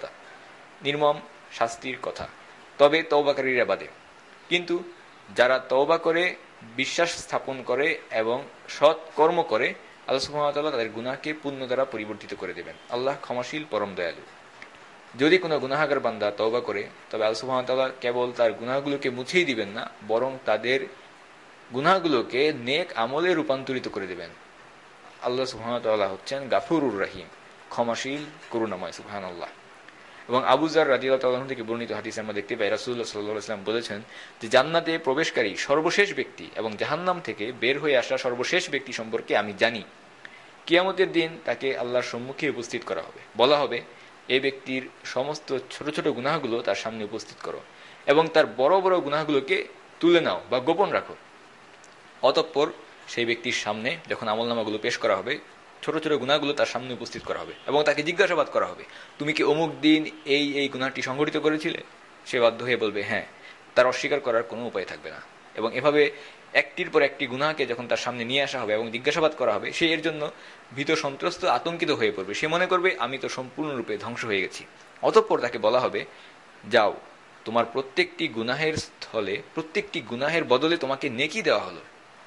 A: শাস্তির কথা, তবে তওবাকারীরা বাদে। কিন্তু যারা তওবা করে, বিশ্বাস স্থাপন করে এবং সৎ কর্ম করে, আল্লাহ সুবহানাহু ওয়া তাআলা তাদের গুনাহকে পুণ্য দ্বারা পরিবর্তিত করে দেবেন। আল্লাহ ক্ষমাশীল, পরম দয়ালু। যদি কোনো গুনাহগার বান্দা তওবা করে, তবে আল্লাহ সুবহানাহু ওয়া তাআলা কেবল তার গুনাহগুলোকে মুছেই দিবেন না, বরং তাদের গুনাহগুলোকে নেক আমলে রূপান্তরিত করে দেবেন। আল্লাহ সুবহানাহু ওয়া তাআলা হচ্ছেন গাফুরুর রহিম, ক্ষমাশীল, করুণাময়। সুবহানাল্লাহ। এবং আবু যর রাদিয়াল্লাহু তাআলা থেকে বর্ণিত হাদিসে আমরা দেখতে পাই রাসূলুল্লাহ সাল্লাল্লাহু আলাইহি ওয়াসাল্লাম বলেছেন যে জান্নাতে প্রবেশকারী সর্বশেষ ব্যক্তি এবং জাহান্নাম থেকে বের হয়ে আসা সর্বশেষ ব্যক্তি সম্পর্কে আমি জানি। কিয়ামতের দিন তাকে আল্লাহর সম্মুখে উপস্থিত করা হবে, বলা হবে এই ব্যক্তির সমস্ত ছোট ছোট গুনাহগুলো তার সামনে উপস্থিত করো এবং তার বড় বড় গুনাহগুলোকে তুলে নাও বা গোপন রাখো। অতঃপর সেই ব্যক্তির সামনে যখন আমলনামাগুলো পেশ করা হবে, ছোট ছোট গুনাহগুলো তার সামনে উপস্থিত করা হবে এবং তাকে জিজ্ঞাসাবাদ করা হবে, তুমি কি অমুক দিন এই গুনাহটি সংঘটিত করেছিলে? সে বাধ্য হয়ে বলবে হ্যাঁ, তার অস্বীকার করার কোনো উপায় থাকবে না। এবং এভাবে একটির পর একটি গুনাহকে যখন তার সামনে নিয়ে আসা হবে এবং জিজ্ঞাসাবাদ করা হবে, সে এর জন্য ভীত, সন্ত্রস্ত, আতঙ্কিত হয়ে পড়বে। সে মনে করবে আমি তো সম্পূর্ণরূপে ধ্বংস হয়ে গেছি। অতঃপর তাকে বলা হবে, যাও, তোমার প্রত্যেকটি গুনাহের স্থলে, প্রত্যেকটি গুনাহের বদলে তোমাকে নেকি দেওয়া হলো।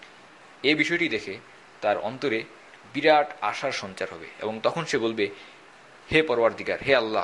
A: এই বিষয়টি দেখে তার অন্তরে বিরাট আশার সঞ্চার হবে এবং তখন সে বলবে, হে পরওয়ারদিগার, হে আল্লাহ,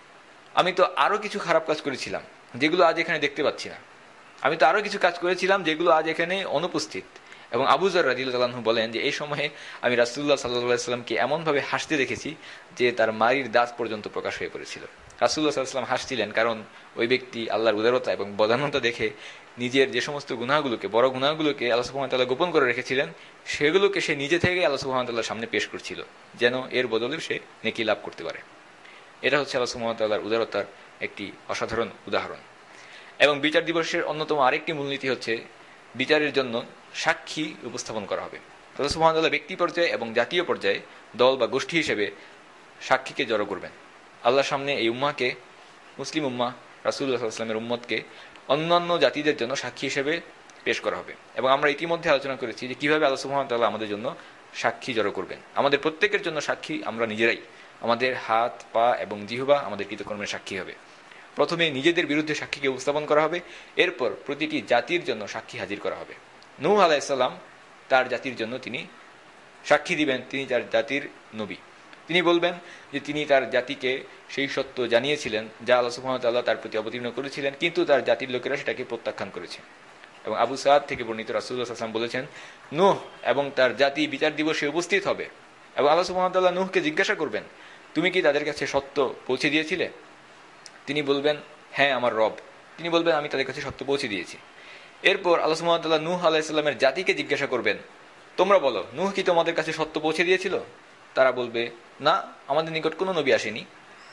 A: আমি তো আরো কিছু খারাপ কাজ করেছিলাম যেগুলো আজ এখানে দেখতে পাচ্ছি না। আমি তো আরো কিছু কাজ করেছিলাম যেগুলো আজ এখানে অনুপস্থিত। এবং আবু যর রাদিয়াল্লাহু আনহু বলেন যে এই সময়ে আমি রাসূলুল্লাহ সাল্লাল্লাহু আলাইহি ওয়াসাল্লামকে এমনভাবে হাসতে দেখেছি যে তার মারির দাঁত পর্যন্ত প্রকাশ হয়ে পড়েছিল। রাসূলুল্লাহ সাল্লাল্লাহু আলাইহি ওয়াসাল্লাম হাসছিলেন কারণ ওই ব্যক্তি আল্লাহর উদারতা এবং বদান্যতা দেখে নিজের যে সমস্ত গুনাহগুলোকে, বড় গুনাহগুলোকে আল্লাহ সুবহানাহু ওয়া তাআলা গোপন করে রেখেছিলেন, সেগুলোকে সে নিজে থেকে আল্লাহ সুবহানাহু ওয়া তাআলার সামনে পেশ করছিল, যেন এর বদলে সে নেকি লাভ করতে পারে। এটা হচ্ছে আল্লাহ সুবহানাহু ওয়া তাআলার উদারতার একটি অসাধারণ উদাহরণ। এবং বিচার দিবসের অন্যতম আরেকটি মূলনীতি হচ্ছে বিচারের জন্য সাক্ষী উপস্থাপন করা হবে। আল্লাহ সুবহানাহু ওয়া তাআলা ব্যক্তি পর্যায়ে এবং জাতীয় পর্যায়ে দল বা গোষ্ঠী হিসেবে সাক্ষীকে জড়ো করবেন। আল্লাহর সামনে এই উম্মাহকে, মুসলিম উম্মাহ, রাসূলুল্লাহ সাল্লাল্লাহু আলাইহি ওয়াসাল্লামের উম্মতকে অন্যান্য জাতিদের জন্য সাক্ষী হিসেবে পেশ করা হবে। এবং আমরা ইতিমধ্যে আলোচনা করেছি যে কিভাবে আল্লাহ সুবহানাহু ওয়া তাআলা আমাদের জন্য সাক্ষী জড়ো করবেন। আমাদের প্রত্যেকের জন্য সাক্ষী আমরা নিজেরাই। আমাদের হাত, পা এবং জিহ্বা আমাদের কৃতকর্মের সাক্ষী হবে। প্রথমে নিজেদের বিরুদ্ধে সাক্ষীকে উপস্থাপন করা হবে, এরপর প্রতিটি জাতির জন্য সাক্ষী হাজির করা হবে। নূহ আলাইহিস সালাম তার জাতির জন্য তিনি সাক্ষী দিবেন, তিনি তার জাতির নবী। তিনি বলবেন যে তিনি তার জাতিকে সেই সত্য জানিয়েছিলেন যা আল্লাহ সুবহানাহু ওয়া তাআলা তার প্রতি অবতীর্ণ করেছিলেন, কিন্তু তার জাতির লোকেরা সেটাকে প্রত্যাখ্যান করেছে। এবং আবু সাদ থেকে বর্ণিত রাসূলুল্লাহ সাল্লাল্লাহু আলাইহি ওয়াসাল্লাম বলেছেন, নূহ এবং তার জাতি বিচার দিবসে উপস্থিত হবে এবং আল্লাহ সুবহানাহু ওয়া তাআলা নূহকে জিজ্ঞাসা করবেন, তুমি কি তাদের কাছে সত্য পৌঁছে দিয়েছিলে? তিনি বলবেন, হ্যাঁ আমার রব। তিনি বলবেন, আমি তাদের কাছে সত্য পৌঁছে দিয়েছি। এরপর আল্লাহ সুবহানাহু ওয়া তাআলা নূহ আলাইহিস সালামের জাতিকে জিজ্ঞাসা করবেন, তোমরা বলো, নূহ কি তোমাদের কাছে সত্য পৌঁছে দিয়েছিল? তারা বলবে, না, আমাদের নিকট কোনো নবী আসেনি।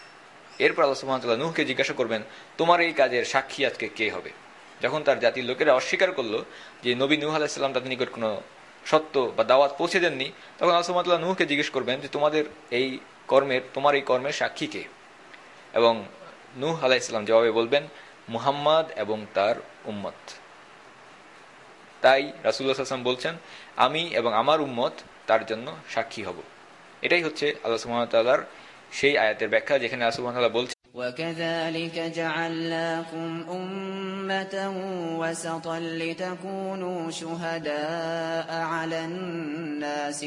A: এরপর আল্লাহ সুবহানাহু ওয়া তাআলা নূহকে জিজ্ঞাসা করবেন, তোমার এই কাজের সাক্ষী আজকে কে হবে? যখন তার জাতির লোকেরা অস্বীকার করলো যে নবী নূহ আলাইহিস সালাম তাদের নিকট কোনো সত্য বা দাওয়াত পৌঁছে দেননি, তখন আল্লাহ সুবহানাহু ওয়া তাআলা নূহকে জিজ্ঞেস করবেন যে তোমার এই কর্মের সাক্ষী কে? এবং নূহ আলাইহিস সালাম জবাবে বলবেন, মুহাম্মদ এবং তার উম্মত। তাই রাসূলুল্লাহ সাল্লাল্লাহু আলাইহি ওয়াসাল্লাম বলছেন, আমি এবং আমার উম্মত তার জন্য সাক্ষী হব। এটাই হচ্ছে আল্লাহ সুবহানাহু ওয়া তাআলার সেই আয়াতের ব্যাখ্যা, যেখানে আল্লাহ সুবহানাহু ওয়া তাআলা বলছেন,
B: وَكَذَلِكَ جَعَلْنَاكُمْ أُمَّةً وَسَطًا لِتَكُونُوا شُهَدَاءَ عَلَى النَّاسِ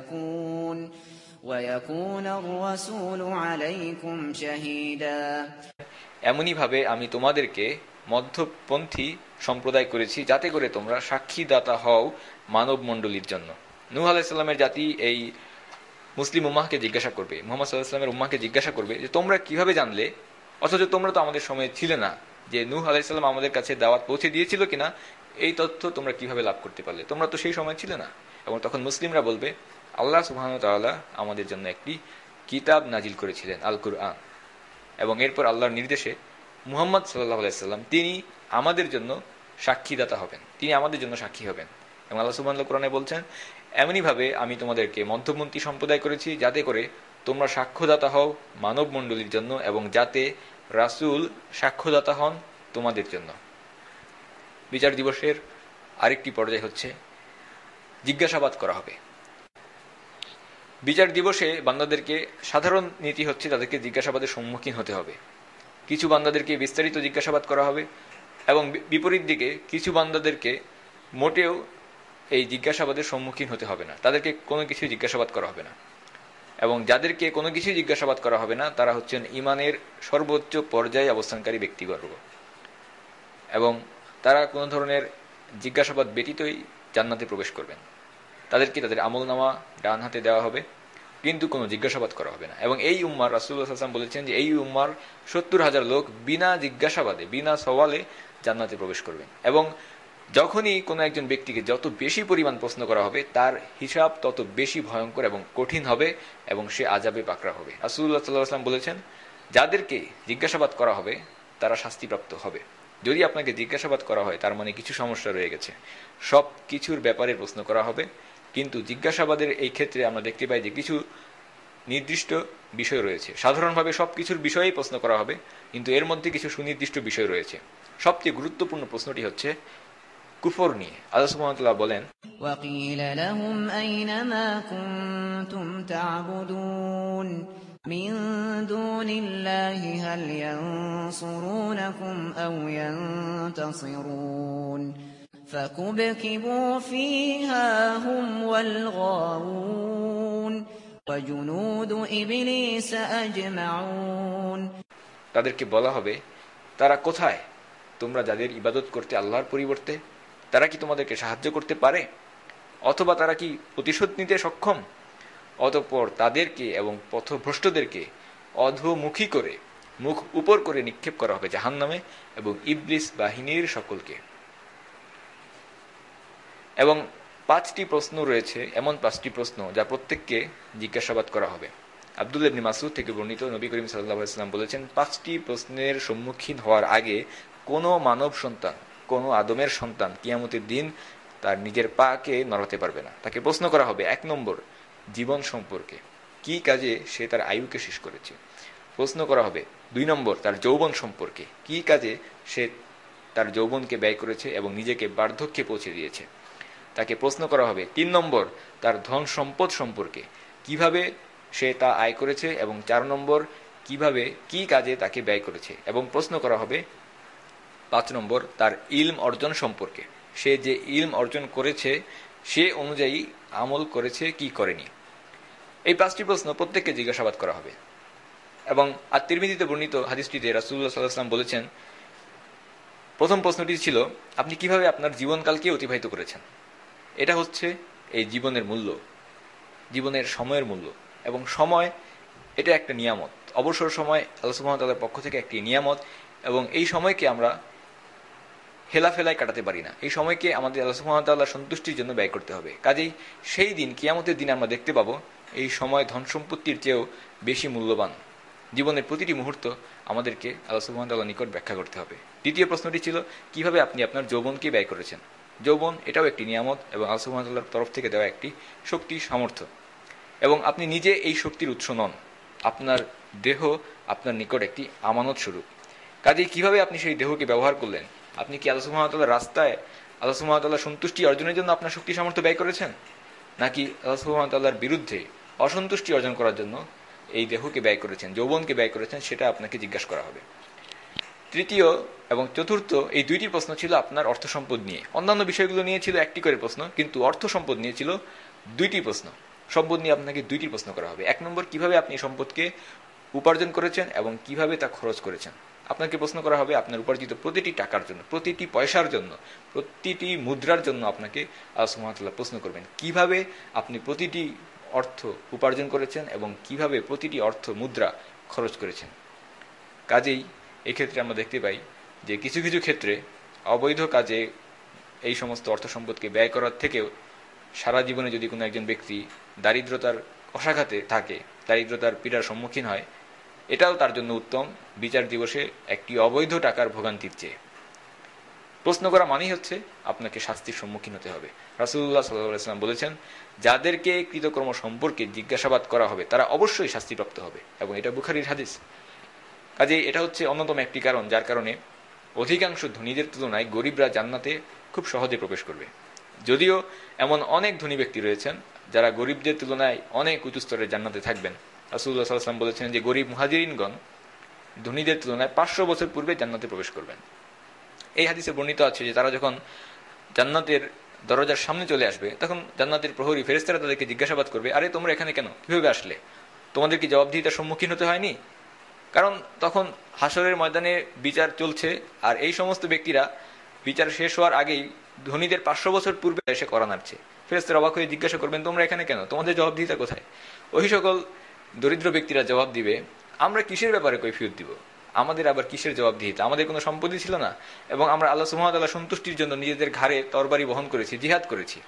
B: وَيَكُونَ الرَّسُولُ عَلَيْكُمْ شَهِيدًا।
A: এমনই ভাবে আমি তোমাদেরকে মধ্যপন্থী সম্প্রদায় করেছি যাতে করে তোমরা সাক্ষীদাতা হও মানব মণ্ডলীর জন্য। নূহ আলাইহিস সালামের জাতি এই মুসলিম উম্মাহকে জিজ্ঞাসা করবে, মুহাম্মদ সাল্লাল্লাহু আলাইহি ওয়াসাল্লামের উম্মাহকে জিজ্ঞাসা করবে যে তোমরা কিভাবে জানলে, অথচ তোমরা তো আমাদের সময়ে ছিলে না, যে নূহ আলাইহিস সালাম আমাদের কাছে দাওয়াত পৌঁছে দিয়েছিল কিনা এই তথ্য তোমরা কিভাবে লাভ করতে পারলে? তোমরা তো সেই সময় ছিলে না। এবং তখন মুসলিমরা বলবে, আল্লাহ সুবহানাহু ওয়া তাআলা আমাদের জন্য একটি কিতাব নাজিল করেছিলেন, আল কুরআন। এবং এরপর আল্লাহর নির্দেশে মুহাম্মদ সাল্লাল্লাহু আলাইহি ওয়াসাল্লাম তিনি আমাদের জন্য সাক্ষীদাতা হবেন, তিনি আমাদের জন্য সাক্ষী হবেন। এবং আল্লাহ সুবহানাহু ওয়া তাআলা কোরআনে বলছেন, এমনই ভাবে আমি তোমাদেরকে মধ্যপন্থী সম্প্রদায় করেছি যাতে করে তোমরা সাক্ষ্যদাতা হও মানব মণ্ডলীর জন্য এবং যাতে রাসূল সাক্ষ্যদাতা হন তোমাদের জন্য। বিচার দিবসের আরেকটি পর্যায় হচ্ছে জিজ্ঞাসাবাদ করা হবে। বিচার দিবসে বান্দাদেরকে সাধারণ নীতি হচ্ছে তাদেরকে জিজ্ঞাসাবাদের সম্মুখীন হতে হবে। কিছু বান্দাদেরকে বিস্তারিত জিজ্ঞাসাবাদ করা হবে এবং বিপরীত দিকে কিছু বান্দাদেরকে মোটেও এই জিজ্ঞাসাবাদের সম্মুখীন হতে হবে না, তাদেরকে কোনো কিছু জিজ্ঞাসাবাদ করা হবে না। এবং যাদেরকে কোনো কিছু জিজ্ঞাসাবাদ করা হবে না তারা হচ্ছেন ঈমানের সর্বোচ্চ পর্যায়ে অবস্থানকারী ব্যক্তিবর্গ, এবং তারা কোনো ধরনের জিজ্ঞাসাবাদ ব্যতীতই জান্নাতে প্রবেশ করবেন। তাদেরকে তাদের আমলনামা ডান হাতে দেওয়া হবে, কিন্তু কোনো জিজ্ঞাসাবাদ করা হবে না। এবং এই উম্মার, রাসূলুল্লাহ সাল্লাল্লাহু আলাইহি ওয়াসাল্লাম বলেছেন যে এই উম্মার ৭০,০০০ লোক বিনা জিজ্ঞাসাবাদে, বিনা সওয়ালে জান্নাতে প্রবেশ করবেন। এবং যখনই কোনো একজন ব্যক্তিকে যত বেশি পরিমাণ প্রশ্ন করা হবে তার হিসাব তত বেশি ভয়ঙ্কর এবং কঠিন হবে এবং সে আযাবে পাকড়া হবে। রাসূলুল্লাহ সাল্লাল্লাহু আলাইহি ওয়াসাল্লাম বলেছেন, যাদেরকে জিজ্ঞাসাবাদ করা হবে তারা শাস্তিপ্রাপ্ত হবে। যদি আপনাকে জিজ্ঞাসাবাদ করা হয় তার মানে কিছু সমস্যা রয়ে গেছে। সব কিছুর ব্যাপারে প্রশ্ন করা হবে, কিন্তু জিজ্ঞাসাবাদের এই ক্ষেত্রে আমরা দেখতে পাই যে কিছু নির্দিষ্ট বিষয় রয়েছে। সাধারণভাবে সব কিছুর বিষয়েই প্রশ্ন করা হবে, কিন্তু এর মধ্যে কিছু সুনির্দিষ্ট বিষয় রয়েছে। সবচেয়ে গুরুত্বপূর্ণ প্রশ্নটি হচ্ছে কুফর নিয়ে। আল্লাহ সুবহানাহু ওয়া তাআলা বলেন,
B: وقيل لهم أين ما كنتم تعبدون من دون الله هل ينصرونكم أو ينتصرون فكبكبوا فيها هم والغاوون وجنود إبليس أجمعون।
A: তাদেরকে বলা হবে, তারা কোথায়, তোমরা যাদের ইবাদত করতে আল্লাহর পরিবর্তে, তারা কি তোমাদেরকে সাহায্য করতে পারে, অথবা তারা কি প্রতিশোধ নিতে সক্ষম? অতঃপর তাদেরকে এবং পথভ্রষ্টদেরকে অধোমুখী করে মুখ উপর করে নিক্ষেপ করা হবে জাহান্নামে এবং ইবলিস বাহিনীর সকলকে। এবং 5টি প্রশ্ন রয়েছে, এমন 5টি প্রশ্ন যা প্রত্যেককে জিজ্ঞাসাবাদ করা হবে। আব্দুল্লাহ ইবনে মাসউদ থেকে বর্ণিত, নবী করিম সাল্লাল্লাহু আলাইহি ওয়াসাল্লাম বলেছেন, 5টি প্রশ্নের সম্মুখীন হওয়ার আগে কোনো মানব সন্তান, কোনো আদমের সন্তান কিয়ামতের দিন তার নিজের পাকে নড়াতে পারবে না। তাকে প্রশ্ন করা হবে 1 নম্বর জীবন সম্পর্কে, কি কাজে সে তার আয়ুকে শেষ করেছে। প্রশ্ন করা হবে 2 নম্বর তার যৌবন সম্পর্কে, কি কাজে সে তার যৌবনকে ব্যয় করেছে এবং নিজেকে বার্ধক্যে পৌঁছে দিয়েছে। তাকে প্রশ্ন করা হবে 3 নম্বর তার ধন সম্পদ সম্পর্কে, কিভাবে সে তা আয় করেছে, এবং 4 নম্বর কিভাবে কি কাজে তাকে ব্যয় করেছে। এবং প্রশ্ন করা হবে 5 নম্বর তার ইলম অর্জন সম্পর্কে, সে যে ইলম অর্জন করেছে সে অনুযায়ী আমল করেছে কি করেনি। এই 5টি প্রশ্ন প্রত্যেককে জিজ্ঞাসাবাদ করা হবে। এবং আত-তিরমিজিতে বর্ণিত হাদিসটিতে রাসূলুল্লাহ সাল্লাল্লাহু আলাইহি ওয়াসাল্লাম বলেছেন, প্রথম প্রশ্নটি ছিল, আপনি কিভাবে আপনার জীবনকালকে অতিবাহিত করেছেন। এটা হচ্ছে এই জীবনের মূল্য, জীবনের সময়ের মূল্য। এবং সময় এটা একটা নিয়ামত, অবসর সময় আল্লাহ সুবহানাহু ওয়া তাআলার পক্ষ থেকে একটি নিয়ামত, এবং এই সময়কে আমরা হেলাফেলায় কাটাতে পারি না। এই সময়কে আমাদের আল্লাহ সুবহানাহু ওয়া তাআলার সন্তুষ্টির জন্য ব্যয় করতে হবে। কাজেই সেই দিন, কিয়ামতের দিন আমরা দেখতে পাবো এই সময় ধন সম্পত্তির চেয়েও বেশি মূল্যবান। জীবনের প্রতিটি মুহূর্ত আমাদেরকে আল্লাহ সুবহানাহু ওয়া তাআলার নিকট ব্যাখ্যা করতে হবে। দ্বিতীয় প্রশ্নটি ছিল, কিভাবে আপনি আপনার যৌবনকে ব্যয় করেছেন। যৌবন এটাও একটি নিয়ামত এবং আল্লাহ সুবহানাহু ওয়া তাআলার তরফ থেকে দেওয়া একটি শক্তি, সামর্থ্য, এবং আপনি নিজে এই শক্তির উৎস নন। আপনার দেহ আপনার নিকট একটি আমানত স্বরূপ। কাজেই কিভাবে আপনি সেই দেহকে ব্যবহার করলেন। আপনি কি আল্লাহ সুবহানাহু ওয়া তাআলার রাস্তায় আল্লাহ সুবহানাহু ওয়া তাআলার সন্তুষ্টি অর্জনের জন্য আপনার শক্তি সামর্থ্য ব্যয় করেছেন, নাকি আল্লাহ সুবহানাহু ওয়া তাআলার বিরুদ্ধে অসন্তুষ্টি অর্জন করার জন্য এই দেহকে ব্যয় করেছেন, যৌবনকে ব্যয় করেছেন, সেটা আপনাকে জিজ্ঞাসা করা হবে। তৃতীয় এবং চতুর্থ এই 2টি প্রশ্ন ছিল আপনার অর্থ সম্পদ নিয়ে। অন্যান্য বিষয়গুলো নিয়ে ছিল 1টি করে প্রশ্ন, কিন্তু অর্থ সম্পদ নিয়ে ছিল 2টি প্রশ্ন। সম্পদ নিয়ে আপনাকে 2টি প্রশ্ন করা হবে। 1 নম্বর, কিভাবে আপনি সম্পদকে উপার্জন করেছেন এবং কিভাবে তা খরচ করেছেন। আপনাকে প্রশ্ন করা হবে আপনার উপার্জিত প্রতিটি টাকার জন্য, প্রতিটি পয়সার জন্য, প্রতিটি মুদ্রার জন্য আপনাকে আল্লাহ সুবহানাহু ওয়া তাআলা প্রশ্ন করবেন, কিভাবে আপনি প্রতিটি অর্থ উপার্জন করেছেন এবং কিভাবে প্রতিটি অর্থ মুদ্রা খরচ করেছেন। কাজেই এই ক্ষেত্রে আমরা দেখতে পাই যে কিছু কিছু ক্ষেত্রে অবৈধ কাজে এই সমস্ত অর্থ সম্পদকে ব্যয় করার থেকেও সারা জীবনে যদি কোনো একজন ব্যক্তি দারিদ্রতার অসাঘাতে থাকে, দারিদ্রতার পীড়ার সম্মুখীন হয়, এটাও তার জন্য উত্তম বিচার দিবসে একটি অবৈধ টাকার ভোগান্তির চেয়ে। প্রশ্ন করা মানেই হচ্ছে আপনাকে শাস্তির সম্মুখীন হতে হবে। রাসূলুল্লাহ সাল্লাল্লাহু আলাইহি ওয়াসাল্লাম বলেছেন, যাদেরকে কৃতকর্ম সম্পর্কে জিজ্ঞাসাবাদ করা হবে তারা অবশ্যই শাস্তিপ্রাপ্ত হবে, এবং এটা বুখারীর হাদিস। কাজেই এটা হচ্ছে অন্যতম একটি কারণ যার কারণে অধিকাংশ ধনীদের তুলনায় গরিবরা জান্নাতে খুব সহজে প্রবেশ করবে। যদিও এমন অনেক ধনী ব্যক্তি রয়েছেন যারা গরিবদের তুলনায় অনেক উঁচু স্তরের জান্নাতে থাকবেন। রাসূলুল্লাহ সাল্লাল্লাহু আলাইহি ওয়াসাল্লাম বলেছেন যে গরিব মুহাজিরিনগণ ধনীদের তুলনায় 500 বছর পূর্বে জান্নাতে প্রবেশ করবেন। এই হাদিসে বর্ণিত আছে যে তারা যখন জান্নাতের দরজার সামনে চলে আসবে, তখন জান্নাতের প্রহরী ফেরেশতারা তাদেরকে জিজ্ঞাসাবাদ করবে, আরে তোমরা এখানে কেন, কিভাবে আসলে, তোমাদের কি জবাবদিহিতার সম্মুখীন হতে হয়নি? কারণ তখন হাসরের ময়দানে বিচার চলছে, আর এই সমস্ত ব্যক্তিরা বিচার শেষ হওয়ার আগেই ধনীদের 500 বছর পূর্বে এসে করা নাড়ছে। ফেরেশতারা অবাক হয়ে জিজ্ঞাসা করবেন, তোমরা এখানে কেন, তোমাদের জবাবদিহিতা কোথায়? ওই সকল দরিদ্র ব্যক্তিরা জবাব দিবে, আমরা কিসের ব্যাপারে কৈফিয়ত দিব, আমাদের আবার কিসের জবাবদিহিতা, আমাদের কোনো সম্পত্তি ছিল না, এবং আমরা আল্লাহ সুবহানাহু ওয়া তাআলার সন্তুষ্টির জন্য নিজেদের ঘাড়ে তরবারি বহন করেছি, জিহাদ করেছি।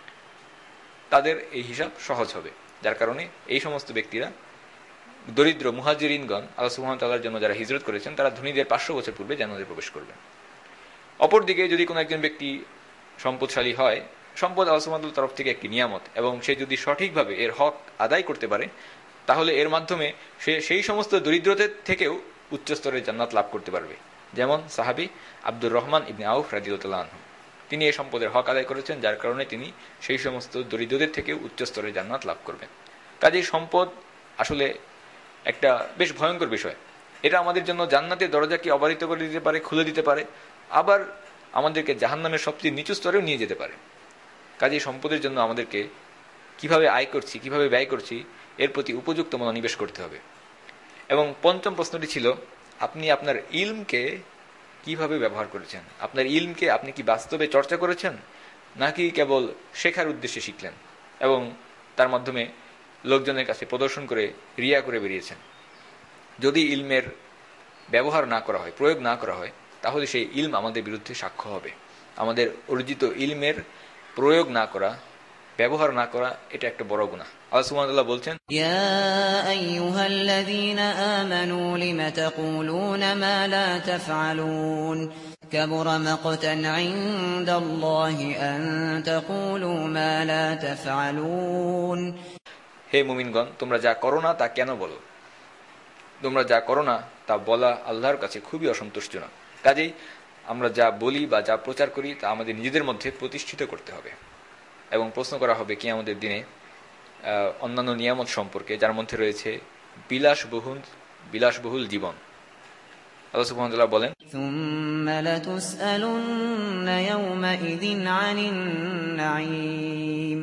A: তাদের এই হিসাব সহজ হবে, যার কারণে এই সমস্ত ব্যক্তিরা, দরিদ্র মুহাজিরিনগণ আল্লাহ সুবহানাহু ওয়া তাআলার জন্য যারা হিজরত করেছেন, তারা ধনীদের 500 বছর পূর্বে জান্নাতে প্রবেশ করবেন। অপরদিকে যদি কোনো একজন ব্যক্তি সম্পদশালী হয়, সম্পদ আল্লাহ সুবহানাহু ওয়া তাআলার তরফ থেকে একটি নিয়ামত, এবং সে যদি সঠিকভাবে এর হক আদায় করতে পারে, তাহলে এর মাধ্যমে সে সেই সমস্ত দরিদ্রদের থেকেও উচ্চ স্তরের জান্নাত লাভ করতে পারবে। যেমন সাহাবী আব্দুর রহমান ইবনে আউফ রাদিয়াল্লাহু আনহু, তিনি এই সম্পদের হক আদায় করেছেন, যার কারণে তিনি সেই সমস্ত দরিদ্রদের থেকে উচ্চ স্তরের জান্নাত লাভ করবেন। কাজেই সম্পদ আসলে একটা বেশ ভয়ঙ্কর বিষয়। এটা আমাদের জন্য জান্নাতের দরজাকে অবারিত করে দিতে পারে, খুলে দিতে পারে, আবার আমাদেরকে জাহান্নামের সবচেয়ে নিচু স্তরেও নিয়ে যেতে পারে। কাজেই সম্পদের জন্য আমাদেরকে কিভাবে আয় করছি, কিভাবে ব্যয় করছি, এর প্রতি উপযুক্ত মনোনিবেশ করতে হবে। এবং পঞ্চম প্রশ্নটি ছিল, আপনি আপনার ইলমকে কিভাবে ব্যবহার করেছেন? আপনার ইলমকে আপনি কি বাস্তবে চর্চা করেছেন, নাকি কেবল শেখার উদ্দেশ্যে শিখলেন এবং তার মাধ্যমে লোকজনের কাছে প্রদর্শন করে রিয়া করে বেরিয়েছেন? যদি ইলমের ব্যবহার না করা হয়, প্রয়োগ না করা হয়, তাহলে সেই ইলম আমাদের বিরুদ্ধে সাক্ষ্য হবে। আমাদের অর্জিত ইলমের প্রয়োগ না করা, ব্যবহার না করা, এটা একটা বড় গুনাহ। আল্লাহ সুবহানাহু ওয়া তাআলা বলছেন,
B: ইয়া আইয়ুহাল্লাযীনা আমানু লিমা তাকুলুনা মা লা তাফআলুন কাবুরা মাকতান ইনদাল্লাহি আন তাকুলু মা লা তাফআলুন।
A: হে মুমিনগণ, তোমরা যা করো না তা কেন বলো? তোমরা যা করো না তা বলা আল্লাহর কাছে খুবই অসন্তুষ্টজনক। কাজেই আমরা যা বলি বা যা প্রচার করি তা আমাদের নিজেদের মধ্যে প্রতিষ্ঠিত করতে হবে। এবং প্রশ্ন করা হবে কিয়ামতের দিনে অন্যান্য নিয়ামত সম্পর্কে, যার মধ্যে রয়েছে বিলাসবহুল জীবন। আল্লাহ সুবহানাহু ওয়া তাআলা বলেন,
B: সুম্মা লাতুসআলুন্না ইয়াওমাইযিন আনিন নাঈম।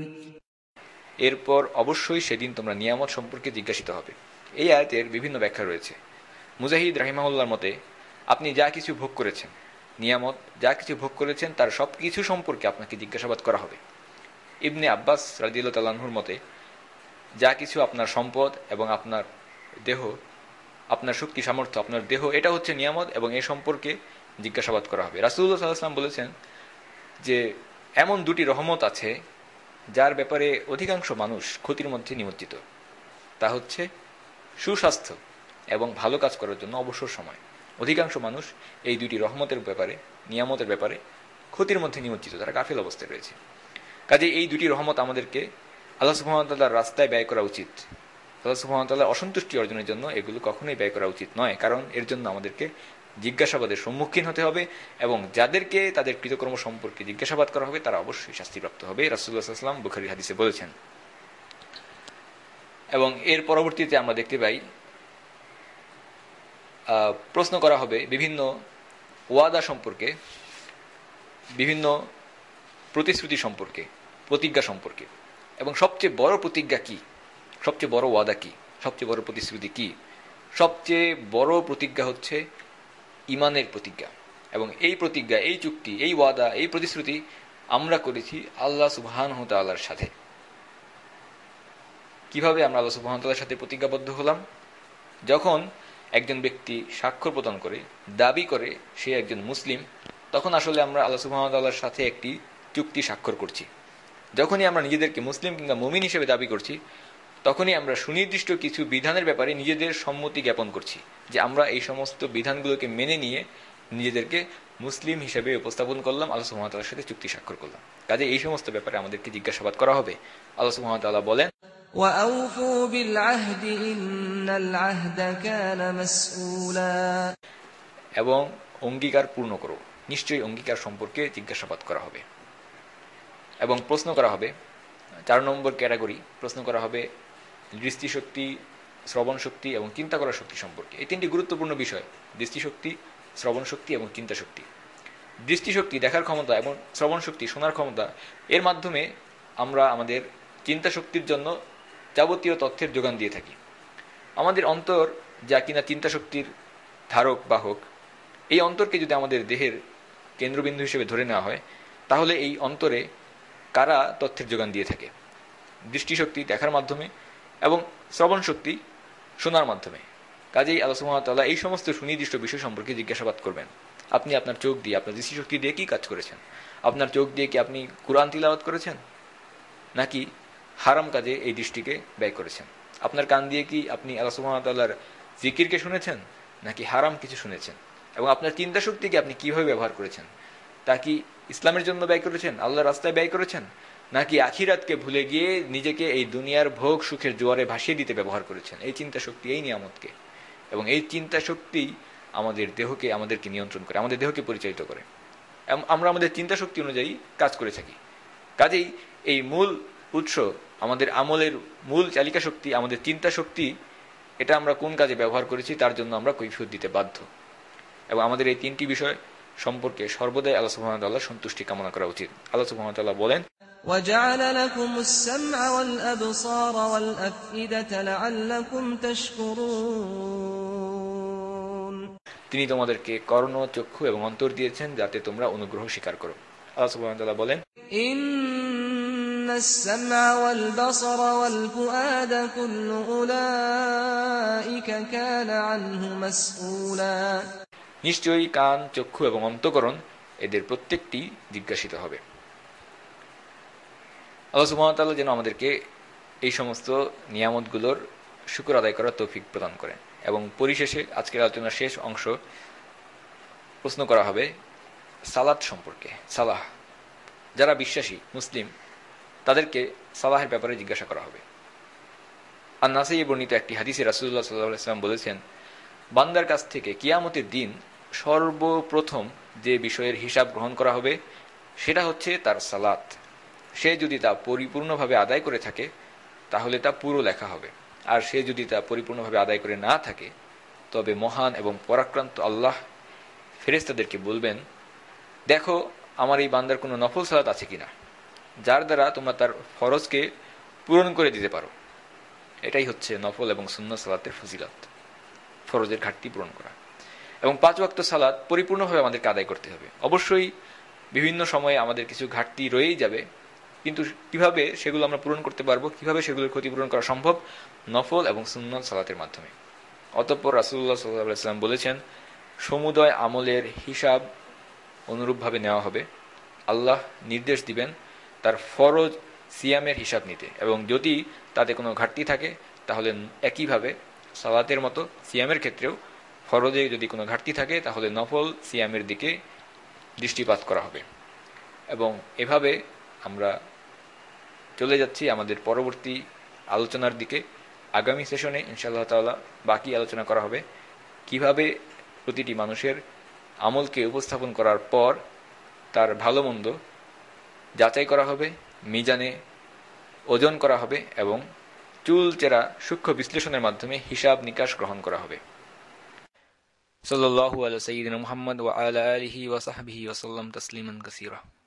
A: এরপর অবশ্যই সেদিন তোমরা নিয়ামত সম্পর্কে জিজ্ঞাসিত হবে। এই আয়াতের বিভিন্ন ব্যাখ্যা রয়েছে। মুজাহিদ রাহিমাহুল্লাহর মতে, আপনি যা কিছু ভোগ করেছেন, নিয়ামত যা কিছু ভোগ করেছেন, তার সব কিছু সম্পর্কে আপনাকে জিজ্ঞাসাবাদ করা হবে। ইবনে আব্বাস রাদিয়াল্লাহু তাআলা আনহুর মতে, যা কিছু আপনার সম্পদ এবং আপনার দেহ, আপনার শক্তি সামর্থ্য, আপনার দেহ, এটা হচ্ছে নিয়ামত এবং এ সম্পর্কে জিজ্ঞাসাবাদ করা হবে। রাসূলুল্লাহ সাল্লাল্লাহু আলাইহি ওয়াসাল্লাম বলেছেন যে এমন দুটি রহমত আছে যার ব্যাপারে অধিকাংশ মানুষ ক্ষতির মধ্যে নিমজ্জিত। তা হচ্ছে সুস্বাস্থ্য এবং ভালো কাজ করার জন্য অবসর সময়। অধিকাংশ মানুষ এই দুটি রহমতের ব্যাপারে, নিয়ামতের ব্যাপারে ক্ষতির মধ্যে নিমজ্জিত, তারা গাফিল অবস্থায় রয়েছে। কাজে এই দুটি রহমত আমাদেরকে আল্লাহ সুবহানাহু ওয়া তাআলার রাস্তায় ব্যয় করা উচিত। আল্লাহ সুবহানাহু ওয়া তাআলার অসন্তুষ্টি অর্জনের জন্য এগুলো কখনোই ব্যয় করা উচিত নয়, কারণ এর জন্য আমাদেরকে জিজ্ঞাসাবাদের সম্মুখীন হতে হবে এবং যাদেরকে তাদের কৃতকর্ম সম্পর্কে জিজ্ঞাসাবাদ করা হবে তারা অবশ্যই শাস্তিপ্রাপ্ত হবে। রাসূলুল্লাহ সাল্লাল্লাহু আলাইহি ওয়াসাল্লাম বুখারীর হাদিসে বলেছেন। এবং এর পরবর্তীতে আমরা দেখতে পাই প্রশ্ন করা হবে বিভিন্ন ওয়াদা সম্পর্কে, বিভিন্ন প্রতিশ্রুতি সম্পর্কে, প্রতিজ্ঞা সম্পর্কে। এবং সবচেয়ে বড় প্রতিজ্ঞা কি, সবচেয়ে বড় ওয়াদা কি, সবচেয়ে বড় প্রতিশ্রুতি কি? সবচেয়ে বড় প্রতিজ্ঞা হচ্ছে ঈমানের প্রতিজ্ঞা। এবং এই প্রতিজ্ঞা, এই চুক্তি, এই ওয়াদা, এই প্রতিশ্রুতি আমরা করেছি আল্লাহ সুবহানাহু ওয়া তাআলার সাথে। কিভাবে আমরা আল্লাহ সুবহানাহু ওয়া তাআলার সাথে প্রতিজ্ঞাবদ্ধ হলাম? যখন একজন ব্যক্তি স্বাক্ষর প্রদান করে, দাবি করে সে একজন মুসলিম, তখন আসলে আমরা আল্লাহ সুবহানাহু ওয়া তাআলার সাথে একটি চুক্তি স্বাক্ষর করছি। যখনই আমরা নিজেদেরকে মুসলিম কিংবা মুমিন হিসেবে দাবি করছি, তখনই আমরা সুনির্দিষ্ট কিছু বিধানের ব্যাপারে নিজেদের সম্মতি জ্ঞাপন করছি যে আমরা এই সমস্ত বিধানগুলোকে মেনে নিয়ে নিজেদেরকে মুসলিম হিসেবে উপস্থাপন করলাম, আল্লাহ সুবহানাহু ওয়া তাআলার সাথে চুক্তি স্বাক্ষর করলাম। কাজে এই সমস্ত ব্যাপারে আমাদেরকে জিজ্ঞাসাবাদ করা হবে। আল্লাহ সুবহানাহু ওয়া তাআলা বলেন,
C: وَأَوْفُوا بِالْعَهْدِ إِنَّ الْعَهْدَ كَانَ مَسْئُولًا।
A: এবং অঙ্গীকার পূর্ণ করো, নিশ্চয়ই অঙ্গীকার সম্পর্কে জিজ্ঞাসাবাদ করা হবে। এবং প্রশ্ন করা হবে, 4 নম্বর ক্যাটাগরি, প্রশ্ন করা হবে দৃষ্টিশক্তি, শ্রবণ শক্তি এবং চিন্তা করার শক্তি সম্পর্কে। এই তিনটি গুরুত্বপূর্ণ বিষয়: দৃষ্টিশক্তি, শ্রবণ শক্তি এবং চিন্তা শক্তি। দৃষ্টিশক্তি, দেখার ক্ষমতা, এবং শ্রবণ শক্তি, শোনার ক্ষমতা, এর মাধ্যমে আমরা আমাদের চিন্তা শক্তির জন্য যাবতীয় তথ্যের যোগান দিয়ে থাকি। আমাদের অন্তর, যা কিনা চিন্তা শক্তির ধারক বাহক, এই অন্তরকে যদি আমাদের দেহের কেন্দ্রবিন্দু হিসেবে ধরে নেওয়া হয়, তাহলে এই অন্তরে কারা তথ্যের যোগান দিয়ে থাকে? দৃষ্টিশক্তি, দেখার মাধ্যমে, এবং শ্রবণ শক্তি, শোনার মাধ্যমে। কাজেই আল্লাহ সুবহানাহু ওয়া তাআলা এই সমস্ত সুনির্দিষ্ট বিষয় সম্পর্কে জিজ্ঞাসাবাদ করবেন। আপনি আপনার চোখ দিয়ে, আপনার দৃষ্টিশক্তি দিয়ে কি কাজ করেছেন? আপনার চোখ দিয়ে কি আপনি কুরআন তিলাওয়াত করেছেন, নাকি হারাম কাজে এই দৃষ্টিকে ব্যয় করেছেন? আপনার কান দিয়ে কি আপনি আল্লাহ সুবহানাহু ওয়া তাআলার জিকিরকে শুনেছেন, নাকি হারাম কিছু শুনেছেন? এবং আপনার চিন্তা শক্তিকে আপনি কিভাবে ব্যবহার করেছেন? তা কি ইসলামের জন্য ব্যয় করেছেন, আল্লাহর রাস্তায় ব্যয় করেছেন, নাকি আখিরাতকে ভুলে গিয়ে নিজেকে এই দুনিয়ার ভোগ সুখের জোয়ারে ভাসিয়ে দিতে ব্যবহার করেছেন? এই চিন্তা শক্তি, এই নিয়ামতকে, এবং এই চিন্তা শক্তি আমাদের দেহকে, আমাদেরকে নিয়ন্ত্রণ করে, আমাদের দেহকে পরিচালিত করে। আমরা আমাদের চিন্তা শক্তি অনুযায়ী কাজ করে থাকি। কাজেই এই মূল উৎস, আমাদের আমলের মূল চালিকা শক্তি, আমাদের চিন্তা শক্তি, এটা আমরা কোন কাজে ব্যবহার করেছি তার জন্য আমরা কৈফিয়ত দিতে বাধ্য। এবং আমাদের এই তিনটি বিষয় সম্পর্কে সর্বদাই আল্লাহ সুবহানাহু ওয়া তাআলার সন্তুষ্টি কামনা করা উচিত। আল্লাহ সুবহানাহু ওয়া তাআলা বলেন,
C: وَجَعَلَ لَكُمُ السَّمْعَ وَالْأَبْصَارَ وَالْأَفْئِدَةَ لَعَلَّكُمْ تَشْكُرُونَ।
A: তিনি তোমাদেরকে কর্ণ, চক্ষু এবং অন্তর দিয়েছেন যাতে তোমরা অনুগ্রহ স্বীকার করো। আল্লাহ সুবহানাহু ওয়া তাআলা বলেন,
C: إِنَّ السَّمْعَ وَالْبَصَرَ وَالْفُؤَادَ كُلُّ أُولَئِكَ كَانَ عَنْهُ مسؤولا।
A: নিশ্চয়ই কান, চক্ষু এবং অন্তঃকরণ এদের প্রত্যেকটি জিজ্ঞাসিত হবে। আল্লাহ সুবহানাহু ওয়া তাআলা যেন আমাদেরকে এই সমস্ত নিয়ামতগুলোর শুকর আদায় করার তৌফিক প্রদান করেন। এবং পরিশেষে আজকের আলোচনার শেষ অংশ প্রশ্ন করা হবে সালাত সম্পর্কে। সালাহ, যারা বিশ্বাসী মুসলিম তাদেরকে সালাহের ব্যাপারে জিজ্ঞাসা করা হবে। আর নাসাই বর্ণিত একটি হাদিসে রাসূলুল্লাহ সাল্লাল্লাহু আলাইহি ওয়াসাল্লাম বলেছেন, বান্দার কাছ থেকে কিয়ামতের দিন সর্বপ্রথম যে বিষয়ের হিসাব গ্রহণ করা হবে সেটা হচ্ছে তার সালাত। সে যদি তা পরিপূর্ণভাবে আদায় করে থাকে তাহলে তা পুরো লেখা হবে, আর সে যদি তা পরিপূর্ণভাবে আদায় করে না থাকে তবে মহান এবং পরাক্রান্ত আল্লাহ ফেরেশতাদেরকে বলবেন, দেখো আমার এই বান্দার কোনো নফল সালাত আছে কিনা, যার দ্বারা তোমরা তার ফরজকে পূরণ করে দিতে পারো। এটাই হচ্ছে নফল এবং সুন্নাত সালাতের ফজিলত, ফরজের ঘাটতি পূরণ করা। এবং 5 ওয়াক্ত সালাত পরিপূর্ণভাবে আমাদেরকে আদায় করতে হবে। অবশ্যই বিভিন্ন সময়ে আমাদের কিছু ঘাটতি রয়েই যাবে, কিন্তু কিভাবে সেগুলো আমরা পূরণ করতে পারবো, কিভাবে সেগুলোর ক্ষতিপূরণ করা সম্ভব? নফল এবং সুন্নাত সালাতের মাধ্যমে। অতঃপর রাসূলুল্লাহ সাল্লাল্লাহু আলাইহি ওয়াসাল্লাম বলেছেন, সমুদয় আমলের হিসাব অনুরূপভাবে নেওয়া হবে। আল্লাহ নির্দেশ দিবেন তার ফরজ সিয়ামের হিসাব নিতে, এবং যদি তাতে কোনো ঘাটতি থাকে তাহলে একইভাবে সালাতের মতো সিয়ামের ক্ষেত্রেও ফরজে যদি কোনো ঘাটতি থাকে তাহলে নফল সিয়ামের দিকে দৃষ্টিপাত করা হবে। এবং এভাবে আমরা চলে যাচ্ছি আমাদের পরবর্তী আলোচনার দিকে। আগামী সেশনে ইনশাআল্লাহ তাআলা বাকি আলোচনা করা হবে কিভাবে প্রতিটি মানুষের আমলকে উপস্থাপন করার পর তার ভালো মন্দ যাচাই করা হবে, মিজানে ওজন করা হবে এবং চুলচেরা সূক্ষ্ম বিশ্লেষণের মাধ্যমে হিসাব নিকাশ গ্রহণ করা হবে। সাল্লাল্লাহু আলা সাইয়্যিদিনা মুহাম্মদ ওয়া আলা আলিহি ওয়া সাহবিহি ওয়া সাল্লাম তাসলিমান কাসীরা।